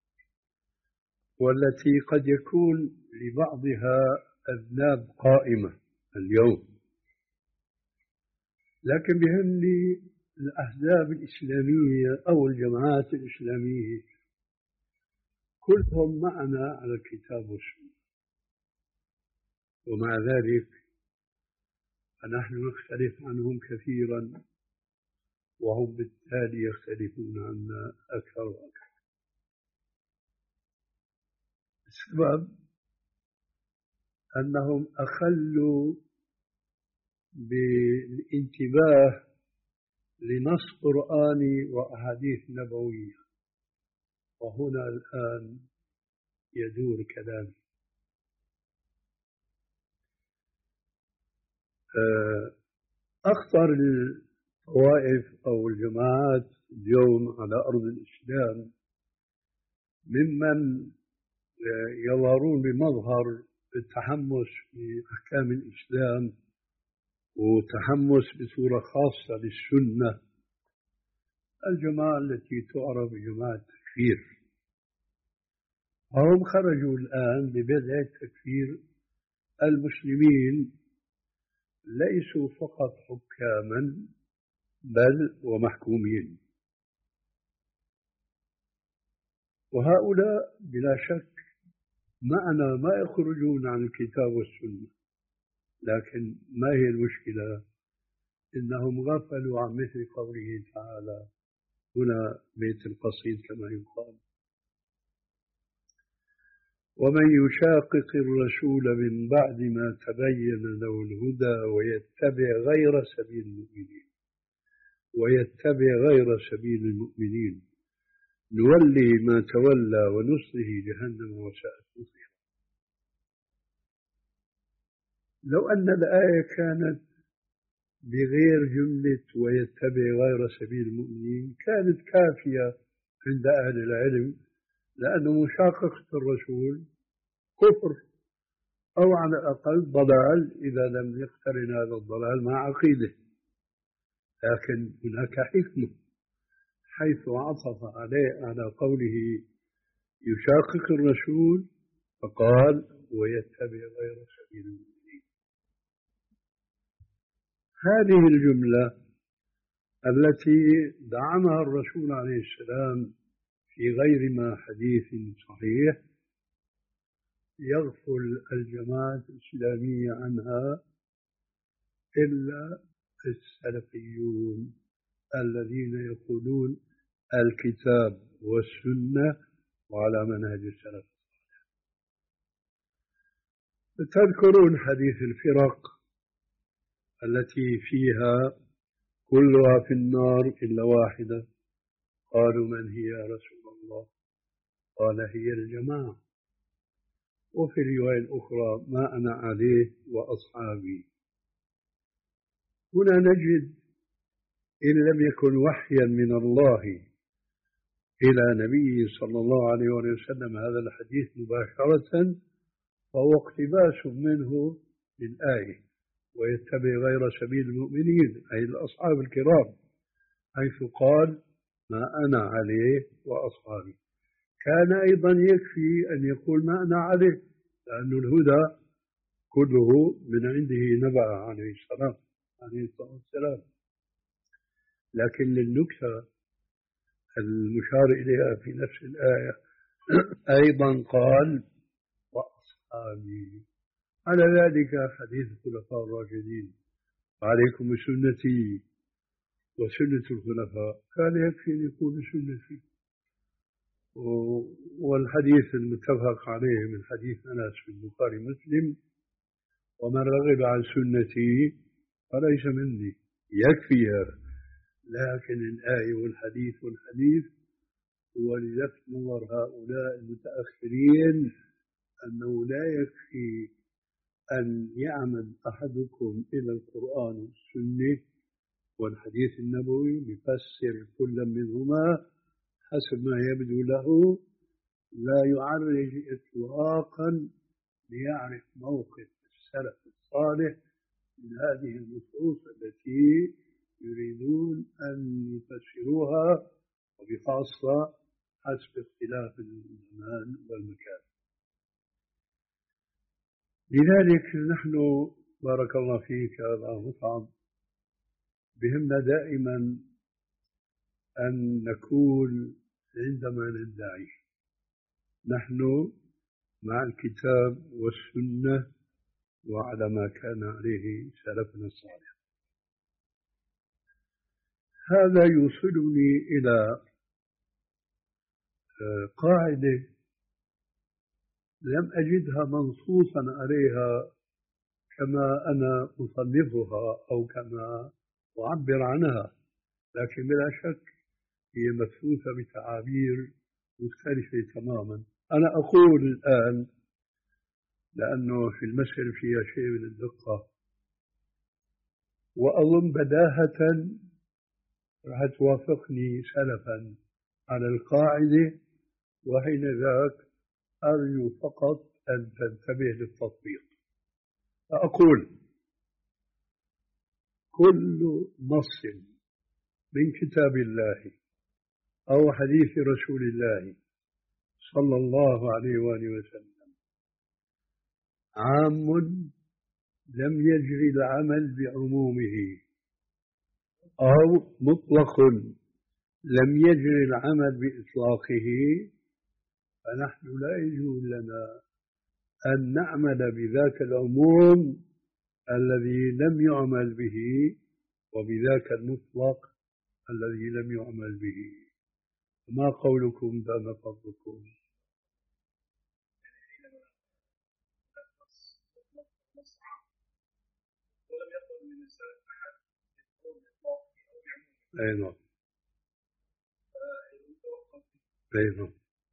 والتي قد يكون لبعضها أذناب قائمة اليوم، لكن بهمني الأحزاب الإسلامية أو الجماعات الإسلامية كلهم معنا على الكتاب والسنة، ومع ذلك فنحن نختلف عنهم كثيرا وهم بالتالي يختلفون عنا أكثر وأكثر. السبب أنهم أخلوا بالانتباه لنص قرآني وأحاديث نبوية، وهنا الآن يدور كلامي. أخطر الطوائف أو الجماعات اليوم على أرض الإسلام ممن يظهرون بمظهر التحمس بأحكام الإسلام وتحمس بصورة خاصة للسنة، الجماعة التي تعرف بجماعة التكفير. هم خرجوا الآن ببدء تكفير المسلمين، ليسوا فقط حكاما بل ومحكومين. وهؤلاء بلا شك معنا ما يخرجون عن الكتاب والسنة، لكن ما هي المشكلة؟ إنهم غفلوا عن مثل قوله تعالى هنا بيت القصيد كما يقال: ومن يشاقق الرسول من بعد ما تبين له الهدى ويتبع غير سبيل المؤمنين ويتبع غير سبيل المؤمنين نولي ما تولى ونصله جهنم وساءت مصيرا. لو أن الآية كانت بغير جملة ويتبع غير سبيل المؤمنين كانت كافية عند أهل العلم، لأنه مشاققة الرسول كفر أو على الأقل ضلال إذا لم يقترن هذا الضلال مع عقيدة. لكن هناك حكمة حيث عطف عليه على قوله يشاقق الرسول فقال ويتبع غير سبيل المؤمنين. هذه الجملة التي دعمها الرسول عليه السلام في غير ما حديث صحيح يغفل الجماعة الإسلامية عنها إلا السلفيون الذين يقولون الكتاب والسنة وعلى منهج السلف. تذكرون حديث الفرق التي فيها كلها في النار إلا واحدة؟ قالوا من هي يا رسول الله؟ قال هي الجماعة. وفي الرواية الأخرى ما أنا عليه وأصحابي. هنا نجد إن لم يكن وحيا من الله إلى نبيه صلى الله عليه وسلم هذا الحديث مباشرة، فهو اقتباس منه للآية ويتبع غير سبيل المؤمنين أي الأصحاب الكرام، حيث قال ما أنا عليه وأصحابي. كان أيضا يكفي أن يقول ما أنا عليه، لأن الهدى كله من عنده نبع عليه السلام عليه الصلاة والسلام. لكن للنكتة المشار إليها في نفس الآية أيضا قال وأصحابي. على ذلك حديث الخلفاء الراشدين عليكم بسنتي وسنة الخلفاء، كان يكفي أن يكون سنتي. والحديث المتفق عليه من حديث أنس في البخاري مسلم ومن رغب عن سنتي فليس مني، يكفي هذا. لكن الآية والحديث والحديث هو للفت نظر هؤلاء المتأخرين أنه لا يكفي أن يعمد أحدكم إلى القرآن والسنة والحديث النبوي يفسر كل منهما حسب ما يبدو له، لا يعرج إطلاقا ليعرف موقف السلف الصالح من هذه النصوص التي يريدون أن يفسروها، وبخاصة حسب اختلاف الزمان والمكان. لذلك نحن بارك الله فيك أبا مصعب بهمنا دائما أن نكون عندما ندعي نحن مع الكتاب والسنة وعلى ما كان عليه سلفنا الصالح. هذا يوصلني إلى قاعدة لم أجدها منصوصا عليها كما أنا أصنفها أو كما أعبر عنها، لكن بلا شك هي مبثوثة بتعابير مختلفة تماما. أنا أقول الآن لأنه في المسألة فيها شيء من الدقة، وأظن بداهة راح توافقني سلفا على القاعدة، وحين ذاك أرجو فقط أن تنتبه للتطبيق. أقول كل نص من كتاب الله أو حديث رسول الله صلى الله عليه وآله وسلم عام لم يجري العمل بعمومه، أو مطلق لم يجري العمل بإطلاقه، فنحن لا يجوز لنا أن نعمل بذاك العموم الذي لم يعمل به وبذاك المطلق الذي لم يعمل به. ما قولكم دام فضلكم؟ أي نعم، أي نعم.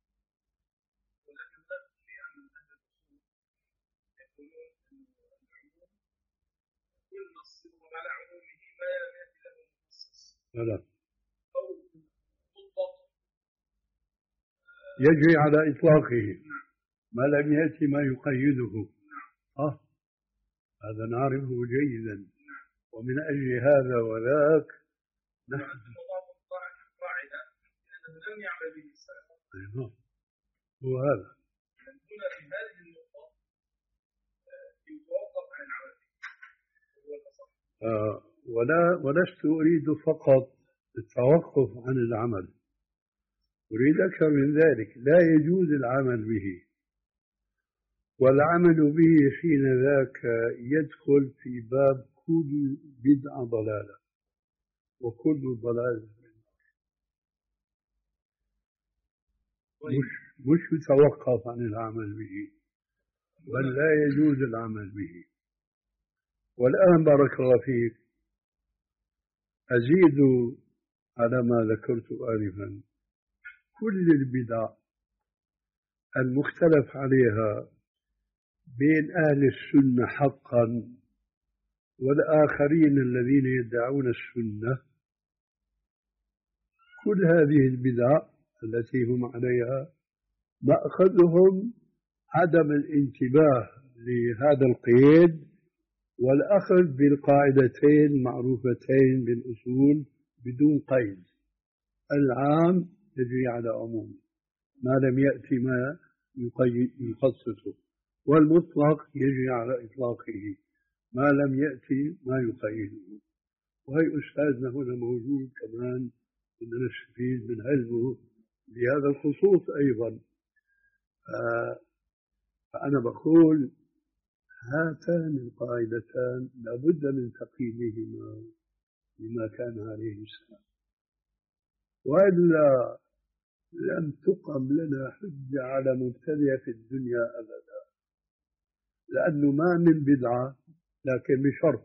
لا، يجري على إطلاقه ما لم يأتي ما يقيده. أه هذا نعرفه جيدا، ومن أجل هذا وذاك نحن أيوه هو هذا. آه ولا ولست أريد فقط التوقف عن العمل، أريد أكثر من ذلك. لا يجوز العمل به، والعمل به حين ذاك يدخل في باب كل بدعة ضلالة، وكل ضلالة مش مش يتوقف عن العمل به، بل لا يجوز العمل به. والآن بارك الله فيك أزيد على ما ذكرت آنفا، كل البدع المختلف عليها بين أهل السنة حقا والآخرين الذين يدعون السنة، كل هذه البدع التي هم عليها مأخذهم عدم الانتباه لهذا القيد والأخذ بالقاعدتين معروفتين بالأصول بدون قيد. العام يجري على عموم ما لم يأتي ما يخصصه، والمطلق يجري على إطلاقه ما لم يأتي ما يقيده. وهي أستاذنا هنا موجود كمان بدنا نستفيد من علمه بهذا الخصوص أيضا. فأنا بقول هاتان القاعدتان لابد من تقييدهما بما كان عليه السلام، وإلا لم تقم لنا حجة على مبتدع في الدنيا أبدا، لأنه ما من بدعة لكن بشرط،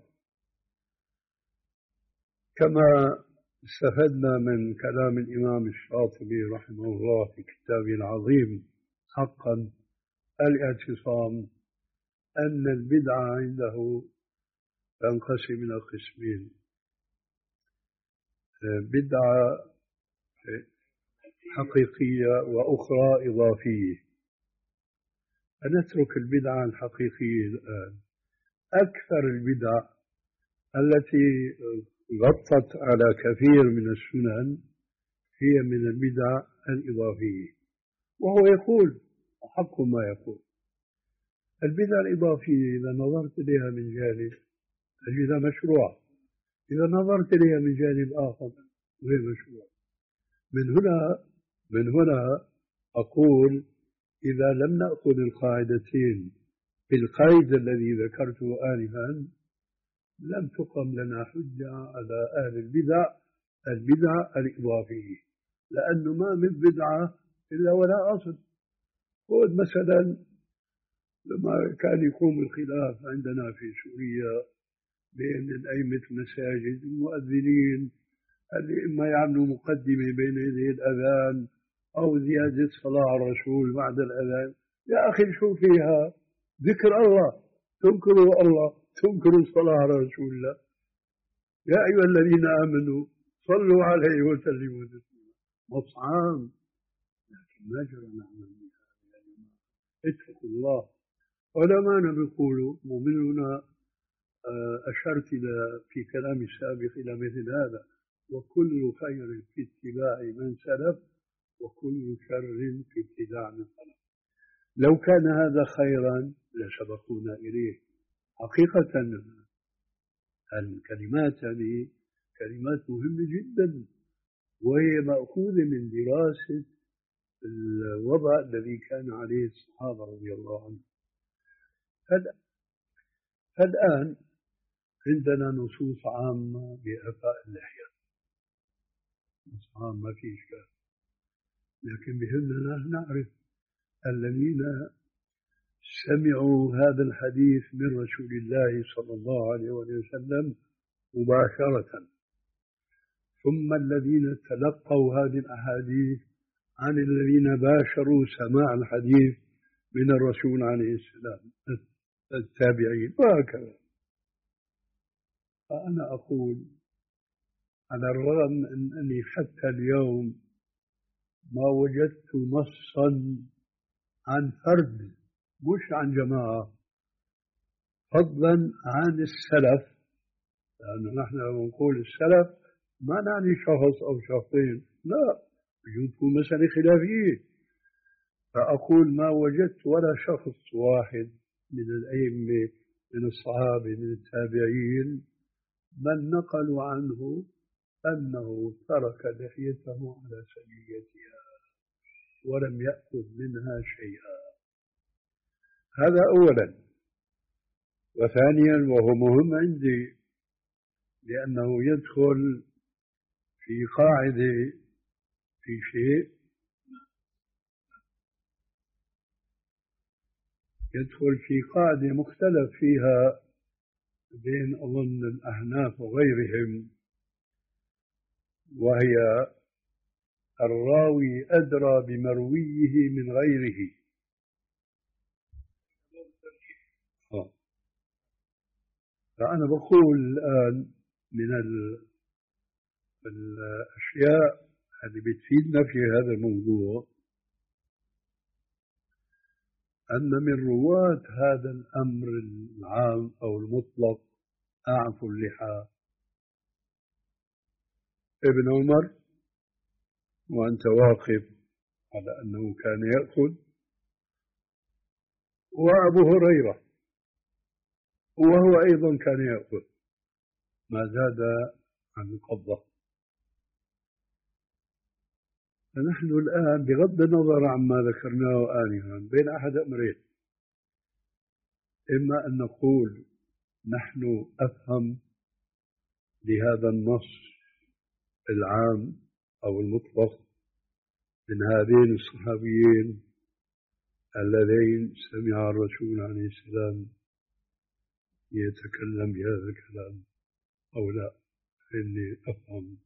كما استفدنا من كلام الإمام الشاطبي رحمه الله في كتابه العظيم حقا الاعتصام، أن البدعة عنده تنقسم إلى قسمين: بدعة حقيقية وأخرى إضافية. فنترك البدعة الحقيقية الآن. أكثر البدع التي غطت على كثير من السنن هي من البدع الإضافية، وهو يقول وحق ما يقول. البدع الإضافية إذا نظرت إليها من جانب تجدها مشروع، إذا نظرت إليها من جانب آخر غير مشروع. من هنا من هنا أقول إذا لم نأخذ القاعدتين بالقيد الذي ذكرته آنفا لم تقم لنا حجة على أهل البدع البدع الإضافية، لأنه ما من بدعة إلا ولا أصل. خذ مثلا لما كان يقوم الخلاف عندنا في سوريا بين الأئمة المساجد المؤذنين اللي إما يعملوا مقدمة بين يدي الأذان أو زيادة صلاة على الرسول بعد الأذان. يا أخي شو فيها؟ ذكر الله، تنكروا الله، تنكروا الصلاة على رسول الله. يا أيها الذين آمنوا صلوا عليه وسلموا تسليما. مصعام، لكن ما جرى نعمل بها. اتقوا الله. علماءنا بيقولوا ومننا أشرت إلى في كلام السابق إلى مثل هذا: وكل خير في اتباع من سلف وكل شر في ابتداع من خلق. لو كان هذا خيرا لسبقونا إليه. حقيقة الكلمات هذه كلمات مهمة جدا، وهي مأخوذة من دراسة الوضع الذي كان عليه الصحابة رضي الله عنهم. فالآن عندنا نصوص عامة بإعفاء اللحية، نص عام ما في إشكال، لكن بهمنا نعرف الذين سمعوا هذا الحديث من رسول الله صلى الله عليه وسلم مباشرة، ثم الذين تلقوا هذه الأحاديث عن الذين باشروا سماع الحديث من الرسول عليه السلام، التابعين، وهكذا. فأنا أقول على الرغم من أني حتى اليوم ما وجدت نصا عن فرد مش عن جماعة، فضلا عن السلف، لأنه نحن لما نقول السلف ما نعني شخص أو شخصين، لا، يوجد مسألة خلافية. فأقول ما وجدت ولا شخص واحد من الأئمة من الصحابة من التابعين من نقلوا عنه أنه ترك لحيته على سجيتها ولم يأخذ منها شيئا. هذا أولا. وثانيا، وهو مهم عندي لأنه يدخل في قاعدة في شيء يدخل في قاعدة مختلف فيها بين أظن الأحناف وغيرهم، وهي الراوي أدرى بمرويه من غيره. فأنا بقول الآن من الأشياء اللي بتفيدنا في هذا الموضوع أن من رواة هذا الأمر العام أو المطلق أعفوا اللحى ابن عمر، وأنت واقف على أنه كان يأخذ، وأبو هريرة وهو أيضا كان يأخذ ما زاد عن القبضة. فنحن الآن بغض النظر عما ذكرناه آنفا بين أحد أمرين: إما أن نقول نحن أفهم لهذا النص العام أو المطلق من هذين الصحابيين اللذين سمع الرسول عليه السلام يتكلم بهذا الكلام، أو لا، إني أفهم.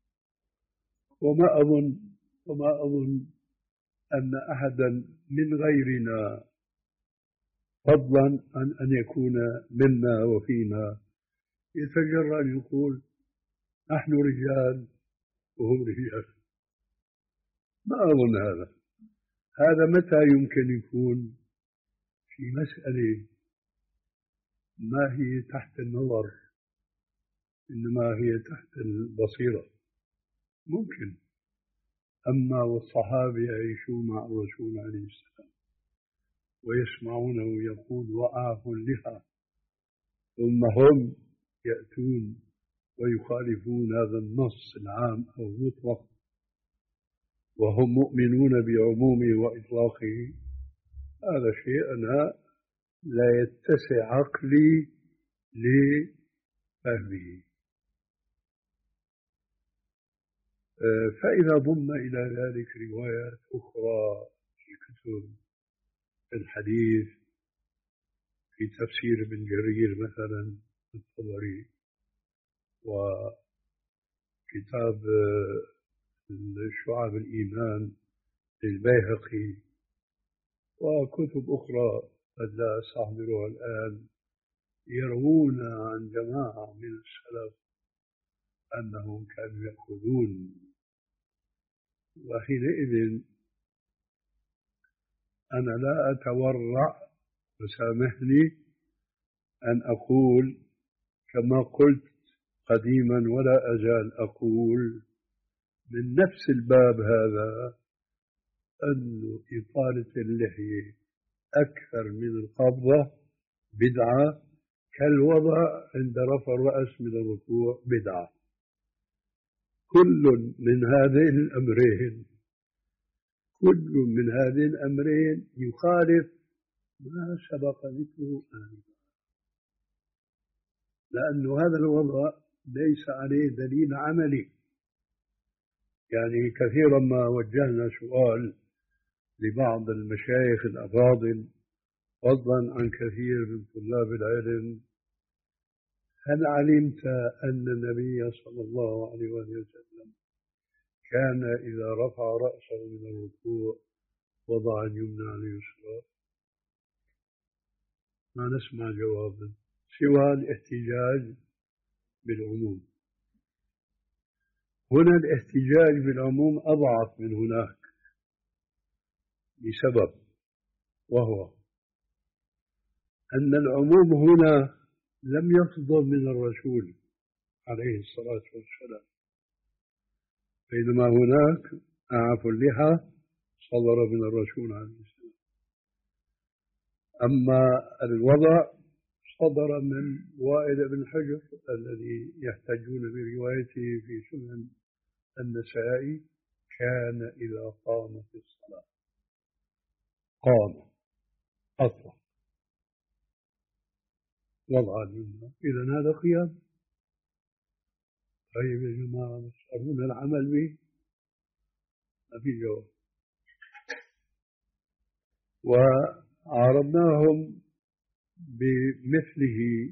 وما أظن وما أظن أن أحدا من غيرنا فضلا عن أن يكون منا وفينا يتجرأ أن يقول نحن رجال وهم رجال. ما أظن هذا. هذا متى يمكن يكون؟ في مسألة ما هي تحت النظر، إنما هي تحت البصيرة، ممكن. أما والصحابة يعيشون مع الرسول عليه السلام ويسمعونه يقول وأعفوا اللحى، ثم هم يأتون ويخالفون هذا النص العام أو المطلق وهم مؤمنون بعمومه وإطلاقه، هذا شيء أنا لا يتسع عقلي لفهمه. فإذا ضم إلى ذلك روايات أخرى في كتب الحديث، في تفسير ابن جرير مثلا الطبري، وكتاب شعاب الإيمان للبيهقي، وكتب أخرى قد لا أستحضرها الآن، يروون عن جماعة من السلف أنهم كانوا يأخذون. وحينئذ أنا لا أتورع، وسامحني، أن أقول كما قلت قديما ولا أزال أقول من نفس الباب هذا أن إطالة اللحية أكثر من القبضة بدعة، كالوضع عند رفع الرأس من الركوع بدعة. كل من هذين الأمرين كل من هذين الأمرين يخالف ما سبق ذكره آنفا، لأن هذا الوضع ليس عليه دليل عملي. يعني كثيرا ما وجهنا سؤال لبعض المشايخ الأفاضل فضلا عن كثير من طلاب العلم: هل علمت أن النبي صلى الله عليه وسلم كان إذا رفع رأسه من الركوع وضع اليمنى على اليسرى؟ ما نسمع جوابا سوى الاحتجاج بالعموم. هنا الاحتجاج بالعموم أضعف من هناك لسبب، وهو أن العموم هنا لم يصدر من الرسول عليه الصلاة والسلام، بينما هناك أعفوا اللحى صدر من الرسول عليه السلام. أما الوضع صدر من وائل بن حجر الذي يحتجون بروايته في سنن النسائي: كان إذا قام في الصلاة قام أطلق وضع اليمنى. إذا هذا قيام. طيب يا جماعة، تسألون العمل به؟ ما في جواب. وعرضناهم بمثله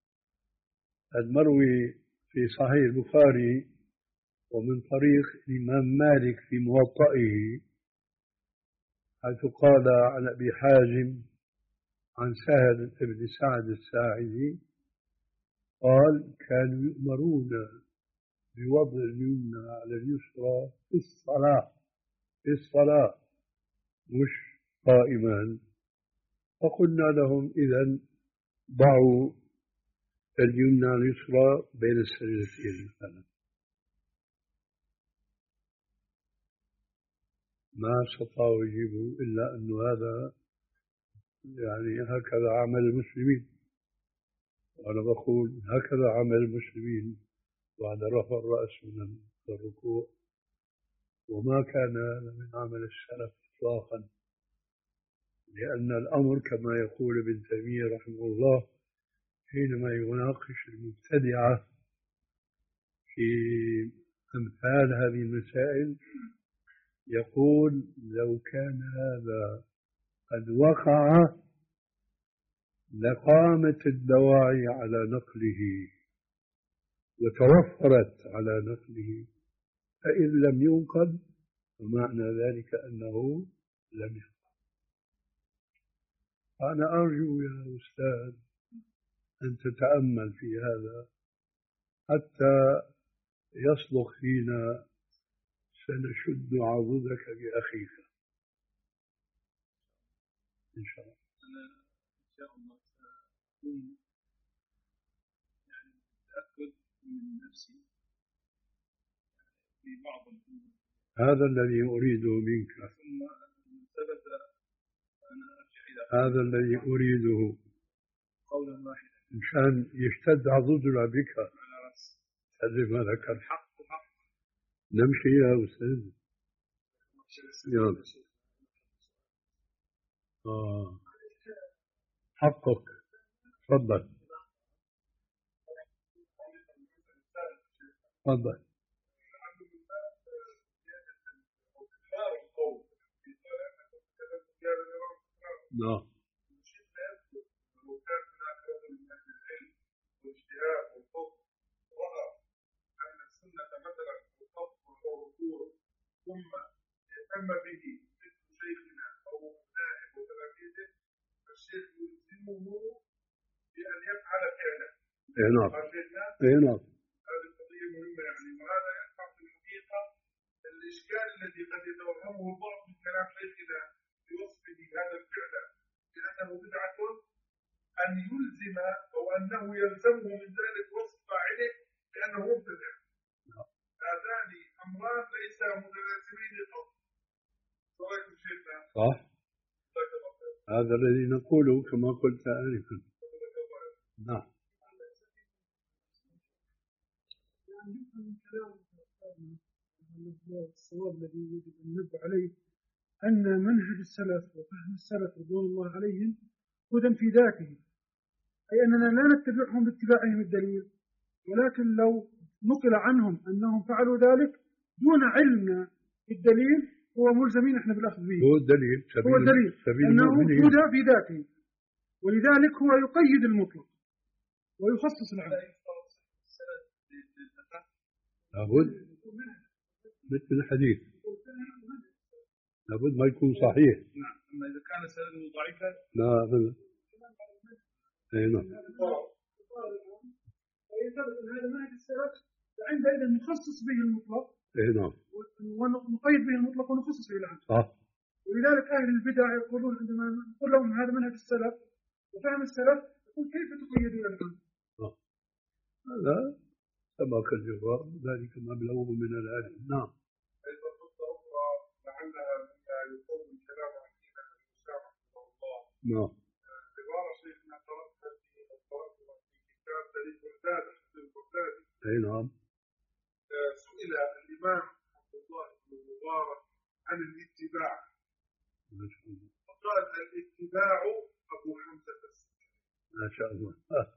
المروي في صحيح البخاري ومن طريق الإمام مالك في موطئه، حيث قال عن أبي حازم عن سهل بن سعد الساعدي قال: كانوا يؤمرون بوضع اليمنى على اليسرى في الصلاة في الصلاة مش قائما. فقلنا لهم: إذن ضعوا اليمنى على اليسرى بين السجدتين مثلا. ما استطاعوا يجيبوا إلا أن هذا يعني هكذا عمل المسلمين. وأنا بقول هكذا عمل المسلمين بعد رفع الرأس من الركوع، وما كان من عمل السلف إطلاقا، لأن الأمر كما يقول ابن تيمية رحمه الله حينما يناقش المبتدعة في أمثال هذه المسائل يقول: لو كان هذا قد وقع لقامت الدواعي على نقله وتوفرت على نقله، فإن لم ينقل فمعنى ذلك أنه لم يقع. أنا أرجو يا أستاذ أن تتأمل في هذا حتى يصدق فينا: سنشد عضدك بأخيك إن شاء الله. أنا إن شاء الله سأكون يعني متأكد من نفسي في بعض الأمور. هذا الذي أريده منك. ثم ثبت أنا أرجع إلى هذا الذي أريده قولا واحدا مشان يشتد عضدنا بك. على رأس سلم لك الحق حق. نمشي يا أستاذ. يلا. آه. حقك. تفضل تفضل. نعم. ثم يهتم به مثل شيخنا أو نائب وتلاميذه، فالشيخ يلزمه بأن يفعل فعلا. اي نعم. اي نعم. هذه القضية مهمة يعني، وهذا يقع في الحقيقة الإشكال الذي قد يتوهمه البعض من كلام شيخنا في وصفه هذا الفعل لأنه بدعة، أن يلزم أو أنه يلزمه من ذلك وصف فاعله لأنه مبتدع. هذان أمران ليس متلازمين قط. صح؟ هذا الذي نقوله كما قلت آنفا. نعم. الصواب الذي يجب أن ننبه عليه أن منهج السلف وفهم السلف رضوان الله عليهم هدى في ذاته، أي أننا لا نتبعهم باتباعهم الدليل، ولكن لو نقل عنهم أنهم فعلوا ذلك دون علمنا بالدليل هو ملزمين إحنا بالأخذ به. هو الدليل هو الدليل أنه هدى في ذاته، ولذلك هو يقيد المطلق ويخصص العام. لابد مثل الحديث لابد ما يكون صحيح. نعم. أما إذا كان سنده ضعيفا لا أبدا. أي نعم. ويثبت أن هذا منهج السلف عندئذ نخصص به المطلق. أي نعم. ونقيد به المطلق ونخصص به العام. صح. ولذلك أهل البدع يقولون عندما نقول لهم هذا منهج السلف وفهم السلف يقول كيف تقيدون العام؟ هذا سبق الجواب ذلك مبلغه من العلم. نعم. أيضا نقطة أخرى لعلها مما يقوم الكلام عن دين المسامحة الله. نعم. عبارة شيخنا قرأتها في قرأتها في كتاب دليل بغداد حفظ البغدادي. أي نعم. سئل الإمام عبد الله بن المبارك عن الاتباع. ما شاء الله. فقال الاتباع أبو حمزة السكري. ما شاء الله.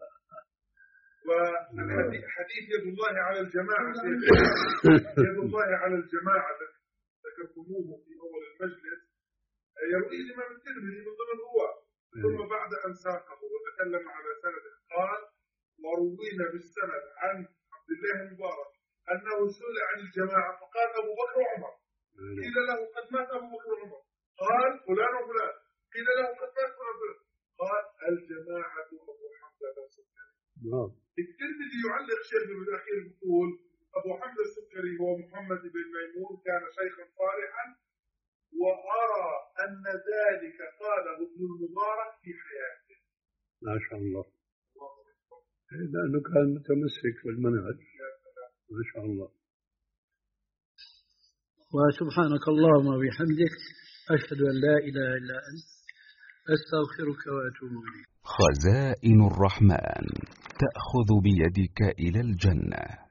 وحديث يد الله على الجماعة يد الله على الجماعة ذكرتموه في أول المجلس يرويه الإمام الترمذي من ضمن الرواة، ثم بعد أن ساقه وتكلم على سنده قال وروينا بالسند عن عبد الله المبارك أنه سئل عن الجماعة فقال أبو بكر وعمر، قيل له قد مات أبو بكر وعمر، قال فلان وفلان، قيل له قد مات فلان وفلان، قال الجماعة أبو حمزة السكري. نعم. الترمذي يعلق شيخ بالأخير يقول أبو حمزة السكري هو محمد بن ميمون كان شيخا صالحا، وأرى أن ذلك قاله ابن المبارك في حياته. ما شاء الله. لأنه كان متمسك بالمنهج. ما شاء الله. وسبحانك اللهم وبحمدك أشهد أن لا إله إلا أنت أستغفرك وأتوب إليك. خزائن الرحمن تأخذ بيدك إلى الجنة.